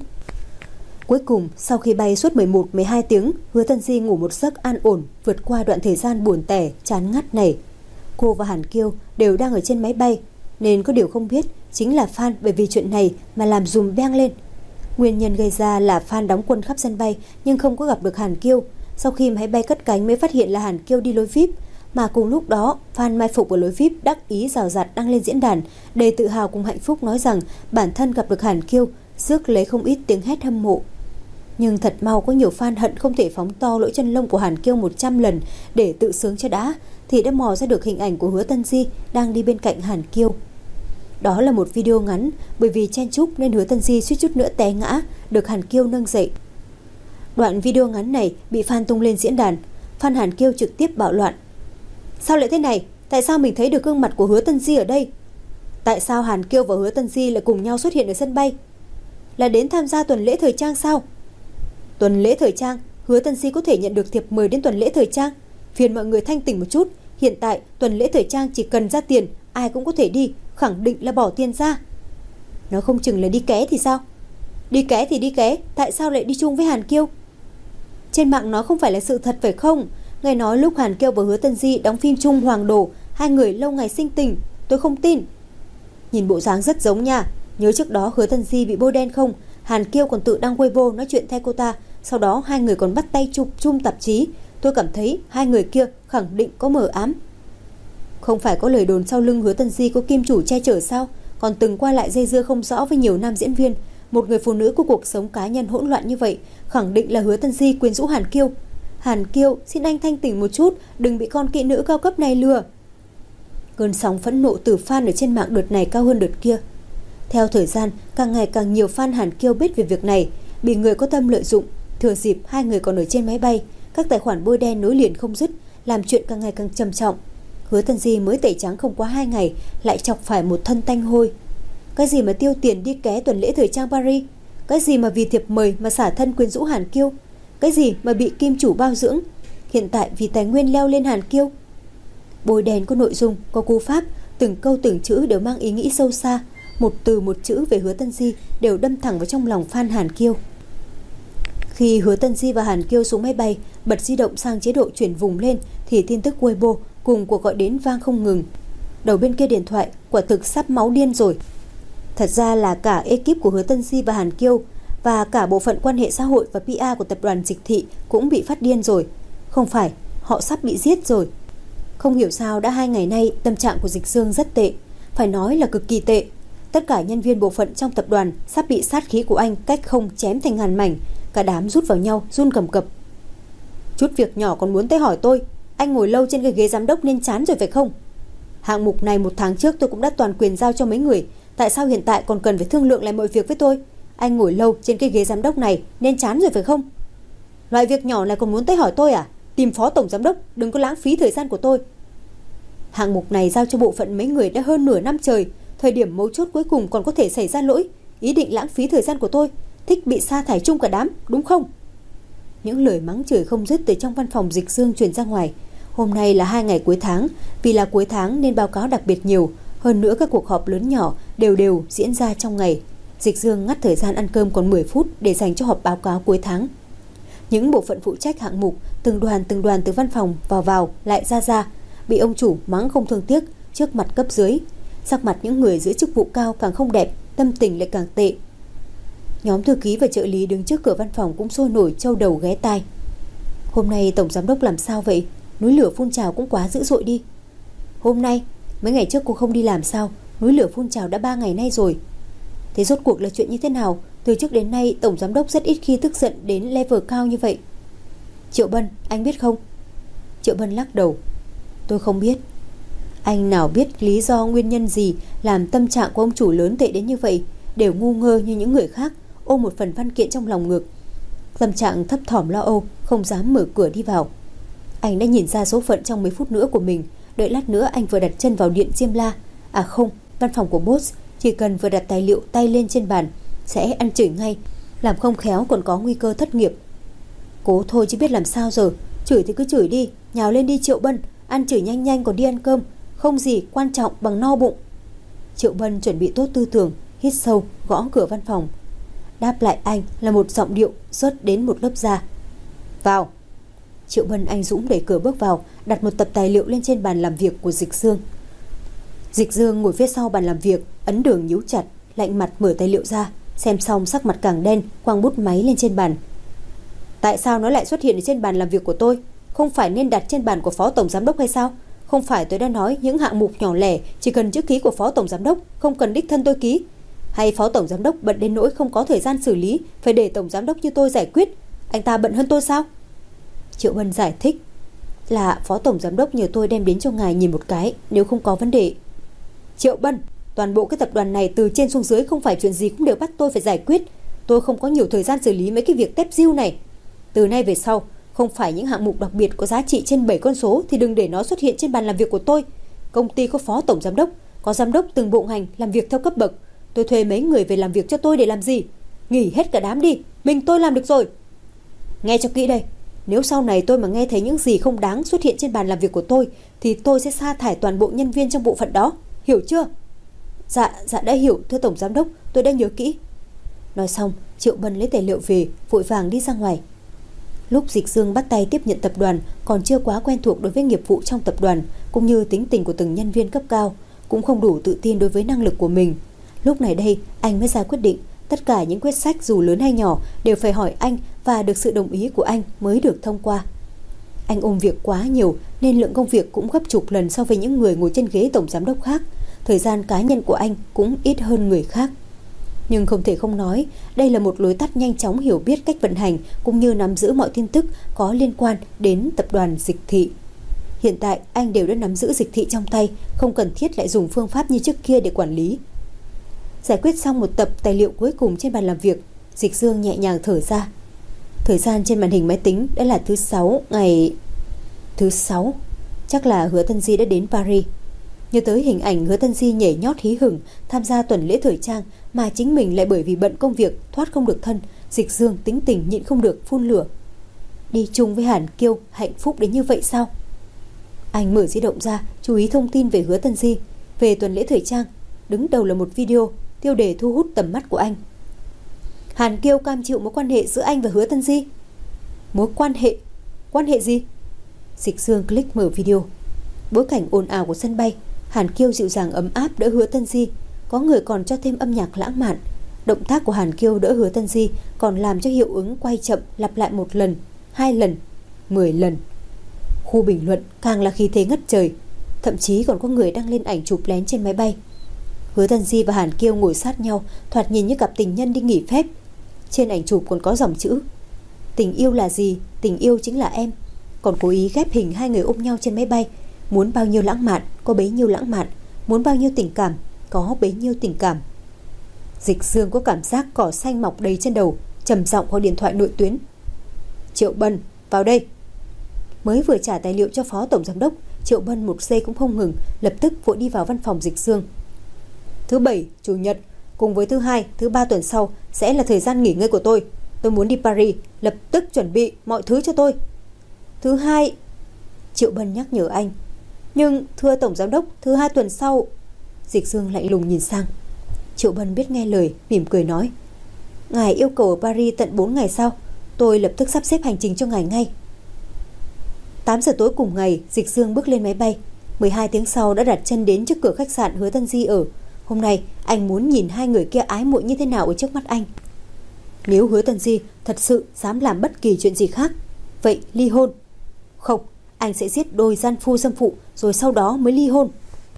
Cuối cùng, sau khi bay suốt 11-12 tiếng, Hứa Tân Di ngủ một giấc an ổn, vượt qua đoạn thời gian buồn tẻ, chán ngắt này. Cô và Hàn Kiêu đều đang ở trên máy bay, nên có điều không biết chính là fan bởi vì chuyện này mà làm dùm beng lên. Nguyên nhân gây ra là fan đóng quân khắp sân bay nhưng không có gặp được Hàn Kiêu. Sau khi máy bay cất cánh mới phát hiện là Hàn Kiêu đi lối VIP, mà cùng lúc đó fan mai phục ở lối VIP đắc ý rào rạt đăng lên diễn đàn, đầy tự hào cùng hạnh phúc nói rằng bản thân gặp được Hàn Kiêu, rước lấy không ít tiếng hét hâm mộ. Nhưng thật mau có nhiều fan hận không thể phóng to lỗ chân lông của Hàn Kiêu 100 lần để tự sướng cho đã, thì đã mò ra được hình ảnh của Hứa Tân Di đang đi bên cạnh Hàn Kiêu. Đó là một video ngắn, bởi vì chen chúc nên Hứa Tân Di suýt chút nữa té ngã, được Hàn Kiêu nâng dậy. Đoạn video ngắn này bị fan tung lên diễn đàn, fan Hàn Kiêu trực tiếp bạo loạn. Sao lại thế này? Tại sao mình thấy được gương mặt của Hứa Tân Di ở đây? Tại sao Hàn Kiêu và Hứa Tân Di lại cùng nhau xuất hiện ở sân bay? Là đến tham gia tuần lễ thời trang sao? Tuần lễ thời trang, Hứa Tân Di có thể nhận được thiệp mời đến tuần lễ thời trang. Phiền mọi người thanh tỉnh một chút, hiện tại tuần lễ thời trang chỉ cần ra tiền, ai cũng có thể đi, khẳng định là bỏ tiền ra. Nó không chừng là đi ké thì sao? Đi ké thì đi ké, tại sao lại đi chung với Hàn Kiêu? Trên mạng nó không phải là sự thật phải không? Nghe nói lúc Hàn Kiêu và Hứa Tân Di đóng phim chung Hoàng Đồ, hai người lâu ngày sinh tình. Tôi không tin. Nhìn bộ dáng rất giống nha. Nhớ trước đó Hứa Tân Di bị bôi đen không? Hàn Kiêu còn tự đăng Weibo nói chuyện thay cô ta. Sau đó hai người còn bắt tay chụp chung tạp chí. Tôi cảm thấy hai người kia khẳng định có mờ ám. Không phải có lời đồn sau lưng Hứa Tân Di có kim chủ che chở sao? Còn từng qua lại dây dưa không rõ với nhiều nam diễn viên. Một người phụ nữ có cuộc sống cá nhân hỗn loạn như vậy, khẳng định là Hứa Tân Di quyến rũ Hàn Kiêu. Hàn Kiêu, xin anh thanh tỉnh một chút, đừng bị con kỹ nữ cao cấp này lừa. Cơn sóng phẫn nộ từ fan ở trên mạng đợt này cao hơn đợt kia. Theo thời gian, càng ngày càng nhiều fan Hàn Kiêu biết về việc này, bị người có tâm lợi dụng. Thừa dịp hai người còn ở trên máy bay, các tài khoản bôi đen nối liền không dứt, làm chuyện càng ngày càng trầm trọng. Hứa Tân Di mới tẩy trắng không quá 2 ngày, lại chọc phải một thân tanh hôi. Cái gì mà tiêu tiền đi ké tuần lễ thời trang Paris? Cái gì mà vì thiệp mời mà xả thân quyến rũ Hàn Kiêu? Cái gì mà bị kim chủ bao dưỡng? Hiện tại vì tài nguyên leo lên Hàn Kiêu. Bôi đen có nội dung, có cú pháp, từng câu từng chữ đều mang ý nghĩ sâu xa. Một từ một chữ về Hứa Tân Di đều đâm thẳng vào trong lòng fan Hàn Kiêu. Khi Hứa Tân Di và Hàn Kiêu xuống máy bay, bật di động sang chế độ chuyển vùng lên thì tin tức Weibo cùng cuộc gọi đến vang không ngừng. Đầu bên kia điện thoại quả thực sắp máu điên rồi. Thật ra là cả ekip của Hứa Tân Di và Hàn Kiêu và cả bộ phận quan hệ xã hội và PR của tập đoàn Dịch Thị cũng bị phát điên rồi. Không phải, họ sắp bị giết rồi. Không hiểu sao đã 2 ngày nay tâm trạng của Dịch Dương rất tệ, phải nói là cực kỳ tệ. Tất cả nhân viên bộ phận trong tập đoàn sắp bị sát khí của anh cách không chém thành ngàn mảnh, cả đám rút vào nhau run cầm cập. Chút việc nhỏ còn muốn tới hỏi tôi, anh ngồi lâu trên cái ghế giám đốc nên chán rồi phải không? Hạng mục này 1 tháng trước tôi cũng đã toàn quyền giao cho mấy người, tại sao hiện tại còn cần phải thương lượng lại mọi việc với tôi? Anh ngồi lâu trên cái ghế giám đốc này nên chán rồi phải không? Loại việc nhỏ này còn muốn tới hỏi tôi à? Tìm phó tổng giám đốc, đừng có lãng phí thời gian của tôi. Hạng mục này giao cho bộ phận mấy người đã hơn nửa năm trời, thời điểm mấu chốt cuối cùng còn có thể xảy ra lỗi, ý định lãng phí thời gian của tôi, thích bị sa thải chung cả đám, đúng không? Những lời mắng chửi không dứt từ trong văn phòng Dịch Dương truyền ra ngoài. Hôm nay là 2 ngày cuối tháng, vì là cuối tháng nên báo cáo đặc biệt nhiều, hơn nữa các cuộc họp lớn nhỏ đều diễn ra trong ngày. Dịch Dương ngắt thời gian ăn cơm còn 10 phút để dành cho họp báo cáo cuối tháng. Những bộ phận phụ trách hạng mục từng đoàn từ văn phòng vào lại ra, bị ông chủ mắng không thương tiếc trước mặt cấp dưới. Sắc mặt những người giữ chức vụ cao càng không đẹp, tâm tình lại càng tệ. Nhóm thư ký và trợ lý đứng trước cửa văn phòng cũng sôi nổi trâu đầu ghé tai. Hôm nay tổng giám đốc làm sao vậy? Núi lửa phun trào cũng quá dữ dội đi. Hôm nay, mấy ngày trước cô không đi làm sao? Núi lửa phun trào đã 3 ngày nay rồi. Thế rốt cuộc là chuyện như thế nào? Từ trước đến nay tổng giám đốc rất ít khi tức giận đến level cao như vậy. Triệu Bân, anh biết không? Triệu Bân lắc đầu. Tôi không biết. Anh nào biết lý do nguyên nhân gì làm tâm trạng của ông chủ lớn tệ đến như vậy? Đều ngu ngơ như những người khác, ôm một phần văn kiện trong lòng ngực. Tâm trạng thấp thỏm lo âu, không dám mở cửa đi vào. Anh đã nhìn ra số phận trong mấy phút nữa của mình. Đợi lát nữa anh vừa đặt chân vào điện Diêm La, à không, văn phòng của boss, chỉ cần vừa đặt tài liệu tay lên trên bàn sẽ ăn chửi ngay, làm không khéo còn có nguy cơ thất nghiệp. Cố thôi chứ biết làm sao giờ. Chửi thì cứ chửi đi, nhào lên đi Triệu Bân, ăn chửi nhanh còn đi ăn cơm, không gì quan trọng bằng no bụng. Triệu Bân chuẩn bị tốt tư tưởng, hít sâu, gõ cửa văn phòng. Đáp lại anh là một giọng điệu rớt đến một lớp da. Vào. Triệu Bân anh dũng đẩy cửa bước vào, đặt một tập tài liệu lên trên bàn làm việc của Dịch Dương. Dịch Dương ngồi phía sau bàn làm việc, ấn đường nhíu chặt, lạnh mặt mở tài liệu ra, xem xong sắc mặt càng đen, quăng bút máy lên trên bàn. Tại sao nó lại xuất hiện ở trên bàn làm việc của tôi? Không phải nên đặt trên bàn của phó tổng giám đốc hay sao? Không phải tôi đã nói những hạng mục nhỏ lẻ chỉ cần chữ ký của phó tổng giám đốc, không cần đích thân tôi ký? Hay phó tổng giám đốc bận đến nỗi không có thời gian xử lý, phải để tổng giám đốc như tôi giải quyết? Anh ta bận hơn tôi sao? Triệu Bân giải thích. Là phó tổng giám đốc nhờ tôi đem đến cho ngài nhìn một cái, nếu không có vấn đề. Triệu Bân, toàn bộ cái tập đoàn này từ trên xuống dưới không phải chuyện gì cũng đều bắt tôi phải giải quyết. Tôi không có nhiều thời gian xử lý mấy cái việc tép diêu này. Từ nay về sau, không phải những hạng mục đặc biệt có giá trị trên 7 con số thì đừng để nó xuất hiện trên bàn làm việc của tôi. Công ty có phó tổng giám đốc, có giám đốc từng bộ ngành làm việc theo cấp bậc. Tôi thuê mấy người về làm việc cho tôi để làm gì? Nghỉ hết cả đám đi, mình tôi làm được rồi. Nghe cho kỹ đây, nếu sau này tôi mà nghe thấy những gì không đáng xuất hiện trên bàn làm việc của tôi thì tôi sẽ sa thải toàn bộ nhân viên trong bộ phận đó, hiểu chưa? Dạ đã hiểu thưa tổng giám đốc, tôi đã nhớ kỹ. Nói xong, Triệu Bân lấy tài liệu về, vội vàng đi ra ngoài. Lúc Dịch Dương bắt tay tiếp nhận tập đoàn, còn chưa quá quen thuộc đối với nghiệp vụ trong tập đoàn, cũng như tính tình của từng nhân viên cấp cao, cũng không đủ tự tin đối với năng lực của mình. Lúc này đây, anh mới ra quyết định, tất cả những quyết sách dù lớn hay nhỏ đều phải hỏi anh và được sự đồng ý của anh mới được thông qua. Anh ôm việc quá nhiều nên lượng công việc cũng gấp chục lần so với những người ngồi trên ghế tổng giám đốc khác. Thời gian cá nhân của anh cũng ít hơn người khác. Nhưng không thể không nói, đây là một lối tắt nhanh chóng hiểu biết cách vận hành cũng như nắm giữ mọi tin tức có liên quan đến tập đoàn Dịch Thị. Hiện tại anh đều đã nắm giữ Dịch Thị trong tay, không cần thiết lại dùng phương pháp như trước kia để quản lý. Giải quyết xong một tập tài liệu cuối cùng trên bàn làm việc, Dịch Dương nhẹ nhàng thở ra. Thời gian trên màn hình máy tính đã là thứ 6 ngày... Thứ 6, chắc là Hứa Tân Di đã đến Paris. Nhớ tới hình ảnh Hứa Tân Di nhảy nhót hí hửng tham gia tuần lễ thời trang mà chính mình lại bởi vì bận công việc thoát không được thân, Dịch Dương tính tình nhịn không được phun lửa. Đi chung với Hàn Kiêu hạnh phúc đến như vậy sao? Anh mở di động ra, chú ý thông tin về Hứa Tân Di, về tuần lễ thời trang. Đứng đầu là một video, tiêu đề thu hút tầm mắt của anh. Hàn Kiêu cam chịu mối quan hệ giữa anh và Hứa Tân Di. Mối quan hệ? Quan hệ gì? Dịch Dương click mở video. Bối cảnh ồn ào của sân bay, Hàn Kiêu dịu dàng ấm áp đỡ Hứa Tân Di, có người còn cho thêm âm nhạc lãng mạn. Động tác của Hàn Kiêu đỡ Hứa Tân Di còn làm cho hiệu ứng quay chậm lặp lại 1 lần, 2 lần, 10 lần. Khu bình luận càng là khí thế ngất trời, thậm chí còn có người đăng lên ảnh chụp lén trên máy bay. Hứa Tân Di và Hàn Kiêu ngồi sát nhau, thoạt nhìn như cặp tình nhân đi nghỉ phép. Trên ảnh chụp còn có dòng chữ: tình yêu là gì? Tình yêu chính là em. Còn cố ý ghép hình hai người ôm nhau trên máy bay. Muốn bao nhiêu lãng mạn có bấy nhiêu lãng mạn, muốn bao nhiêu tình cảm có bấy nhiêu tình cảm. Dịch Dương có cảm giác cỏ xanh mọc đầy trên đầu, trầm giọng gọi điện thoại nội tuyến. Triệu Bân, vào đây. Mới vừa trả tài liệu cho phó tổng giám đốc, Triệu Bân một giây cũng không ngừng, lập tức vội đi vào văn phòng Dịch Dương. Thứ 7, Chủ nhật cùng với thứ 2, thứ 3 tuần sau sẽ là thời gian nghỉ ngơi của tôi. Tôi muốn đi Paris, lập tức chuẩn bị mọi thứ cho tôi. Thứ 2, Triệu Bân nhắc nhở anh. Nhưng thưa tổng giám đốc, thứ 2 tuần sau. Dịch Dương lạnh lùng nhìn sang. Triệu Bân biết nghe lời, mỉm cười nói. Ngài yêu cầu ở Paris tận 4 ngày sau, tôi lập tức sắp xếp hành trình cho ngài ngay. 8 giờ tối cùng ngày, Dịch Dương bước lên máy bay. 12 tiếng sau đã đặt chân đến trước cửa khách sạn Hứa Tân Di ở. Hôm nay anh muốn nhìn hai người kia ái muội như thế nào ở trước mắt anh. Nếu Hứa Tân Di thật sự dám làm bất kỳ chuyện gì khác, vậy ly hôn. Không, anh sẽ giết đôi gian phu dâm phụ rồi sau đó mới ly hôn.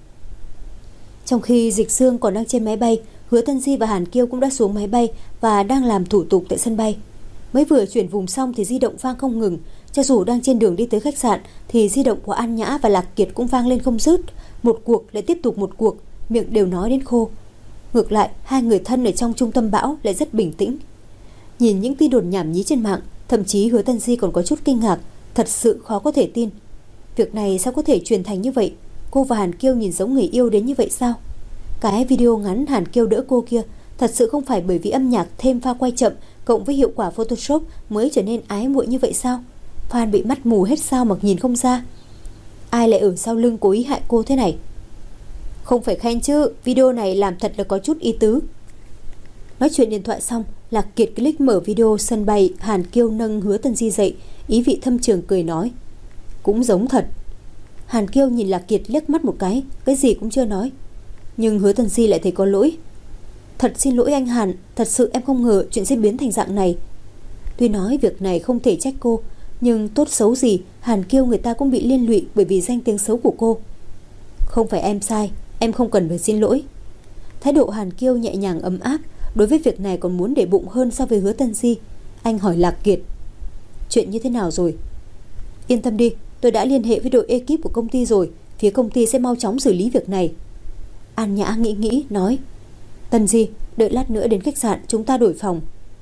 Trong khi Dịch Dương còn đang trên máy bay, Hứa Tân Di và Hàn Kiêu cũng đã xuống máy bay và đang làm thủ tục tại sân bay. Mới vừa chuyển vùng xong thì di động vang không ngừng. Cho dù đang trên đường đi tới khách sạn thì di động của An Nhã và Lạc Kiệt cũng vang lên không dứt. Một cuộc lại tiếp tục một cuộc, miệng đều nói đến khô. Ngược lại, hai người thân ở trong trung tâm bão lại rất bình tĩnh. Nhìn những tin đồn nhảm nhí trên mạng, thậm chí Hứa Tân Di còn có chút kinh ngạc, thật sự khó có thể tin. Việc này sao có thể truyền thành như vậy? Cô và Hàn Kiêu nhìn giống người yêu đến như vậy sao? Cái video ngắn Hàn Kiêu đỡ cô kia thật sự không phải bởi vì âm nhạc thêm pha quay chậm cộng với hiệu quả Photoshop mới trở nên ái muội như vậy sao? Fan bị mắt mù hết sao mà nhìn không ra? Ai lại ở sau lưng cố ý hại cô thế này? Không phải khen chứ, video này làm thật là có chút ý tứ. Nói chuyện điện thoại xong, Lạc Kiệt click mở video sân bay. Hàn Kiêu nâng Hứa Tân Di dậy, ý vị thâm trường cười nói. Cũng giống thật. Hàn Kiêu nhìn Lạc Kiệt liếc mắt một cái gì cũng chưa nói. Nhưng Hứa Tân Di lại thấy có lỗi. Thật xin lỗi anh Hàn, thật sự em không ngờ chuyện sẽ biến thành dạng này. Tuy nói việc này không thể trách cô, nhưng tốt xấu gì Hàn Kiêu người ta cũng bị liên lụy bởi vì danh tiếng xấu của cô. Không phải em sai, em không cần phải xin lỗi. Thái độ Hàn Kiêu nhẹ nhàng ấm áp, đối với việc này còn muốn để bụng hơn so với Hứa Tân Di. Anh hỏi Lạc Kiệt. Chuyện như thế nào rồi? Yên tâm đi, tôi đã liên hệ với đội ekip của công ty rồi, phía công ty sẽ mau chóng xử lý việc này. An Nhã nghĩ nói. Tân Di, đợi lát nữa đến khách sạn chúng ta đổi phòng.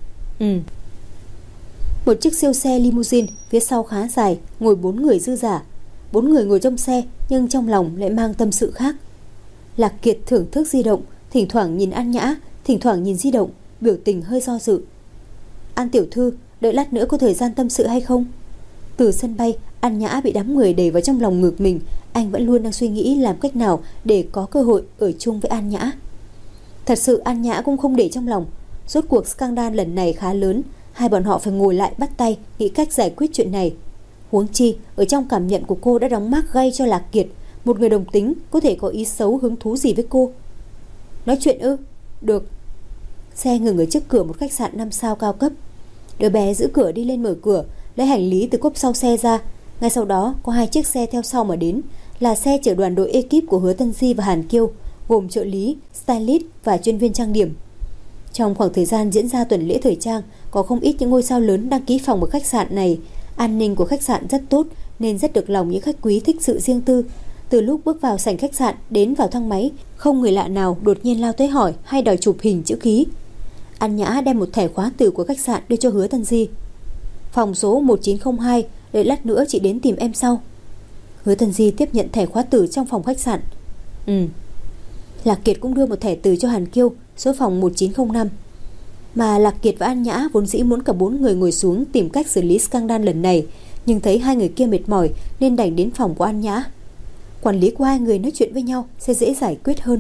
Một chiếc siêu xe limousine phía sau khá dài, ngồi 4 người dư dả. 4 người ngồi trong xe nhưng trong lòng lại mang tâm sự khác. Lạc Kiệt thưởng thức di động, thỉnh thoảng nhìn An Nhã, thỉnh thoảng nhìn di động, biểu tình hơi do dự. An tiểu thư, đợi lát nữa có thời gian tâm sự hay không? Từ sân bay, An Nhã bị đám người đẩy vào trong lòng ngực mình. Anh vẫn luôn đang suy nghĩ làm cách nào để có cơ hội ở chung với An Nhã. Thật sự An Nhã cũng không để trong lòng. Rốt cuộc scandal lần này khá lớn, Hai bọn họ phải ngồi lại bắt tay nghĩ cách giải quyết chuyện này. Huống chi ở trong cảm nhận của cô đã đóng mác gay cho Lạc Kiệt, một người đồng tính có thể có ý xấu hứng thú gì với cô. Nói chuyện ư? Được. Xe ngừng ở trước cửa một khách sạn 5 sao cao cấp. Đứa bé giữ cửa đi lên mở cửa, lấy hành lý từ cốp sau xe ra. Ngay sau đó có 2 chiếc xe theo sau mà đến, là xe chở đoàn đội ekip của Hứa Tân Di và Hàn Kiêu, gồm trợ lý, stylist và chuyên viên trang điểm. Trong khoảng thời gian diễn ra tuần lễ thời trang, có không ít những ngôi sao lớn đăng ký phòng ở khách sạn này. An ninh của khách sạn rất tốt nên rất được lòng những khách quý thích sự riêng tư. Từ lúc bước vào sảnh khách sạn đến vào thang máy, không người lạ nào đột nhiên lao tới hỏi hay đòi chụp hình chữ ký. An Nhã đem một thẻ khóa từ của khách sạn đưa cho Hứa Tân Di. Phòng số 1902, đợi lát nữa chị đến tìm em sau. Hứa Tân Di tiếp nhận thẻ khóa từ trong phòng khách sạn. Lạc Kiệt cũng đưa một thẻ từ cho Hàn Kiêu, số phòng 1905. Mà Lạc Kiệt và An Nhã vốn dĩ muốn cả 4 người ngồi xuống tìm cách xử lý scandal lần này, nhưng thấy 2 người kia mệt mỏi nên đành đến phòng của An Nhã. Quản lý của 2 người nói chuyện với nhau sẽ dễ giải quyết hơn.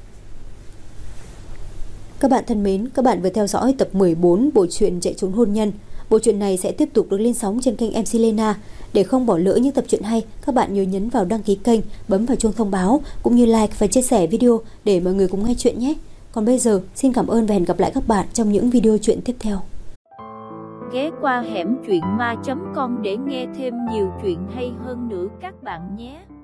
Các bạn thân mến, các bạn vừa theo dõi tập 14 bộ truyện Chạy trốn hôn nhân. Bộ truyện này sẽ tiếp tục được lên sóng trên kênh MC Lena. Để không bỏ lỡ những tập truyện hay, các bạn nhớ nhấn vào đăng ký kênh, bấm vào chuông thông báo cũng như like và chia sẻ video để mọi người cùng nghe chuyện nhé. Còn bây giờ, xin cảm ơn và hẹn gặp lại các bạn trong những video truyện tiếp theo. Ghé qua hẻm truyện ma.com để nghe thêm nhiều chuyện hay hơn nữa các bạn nhé.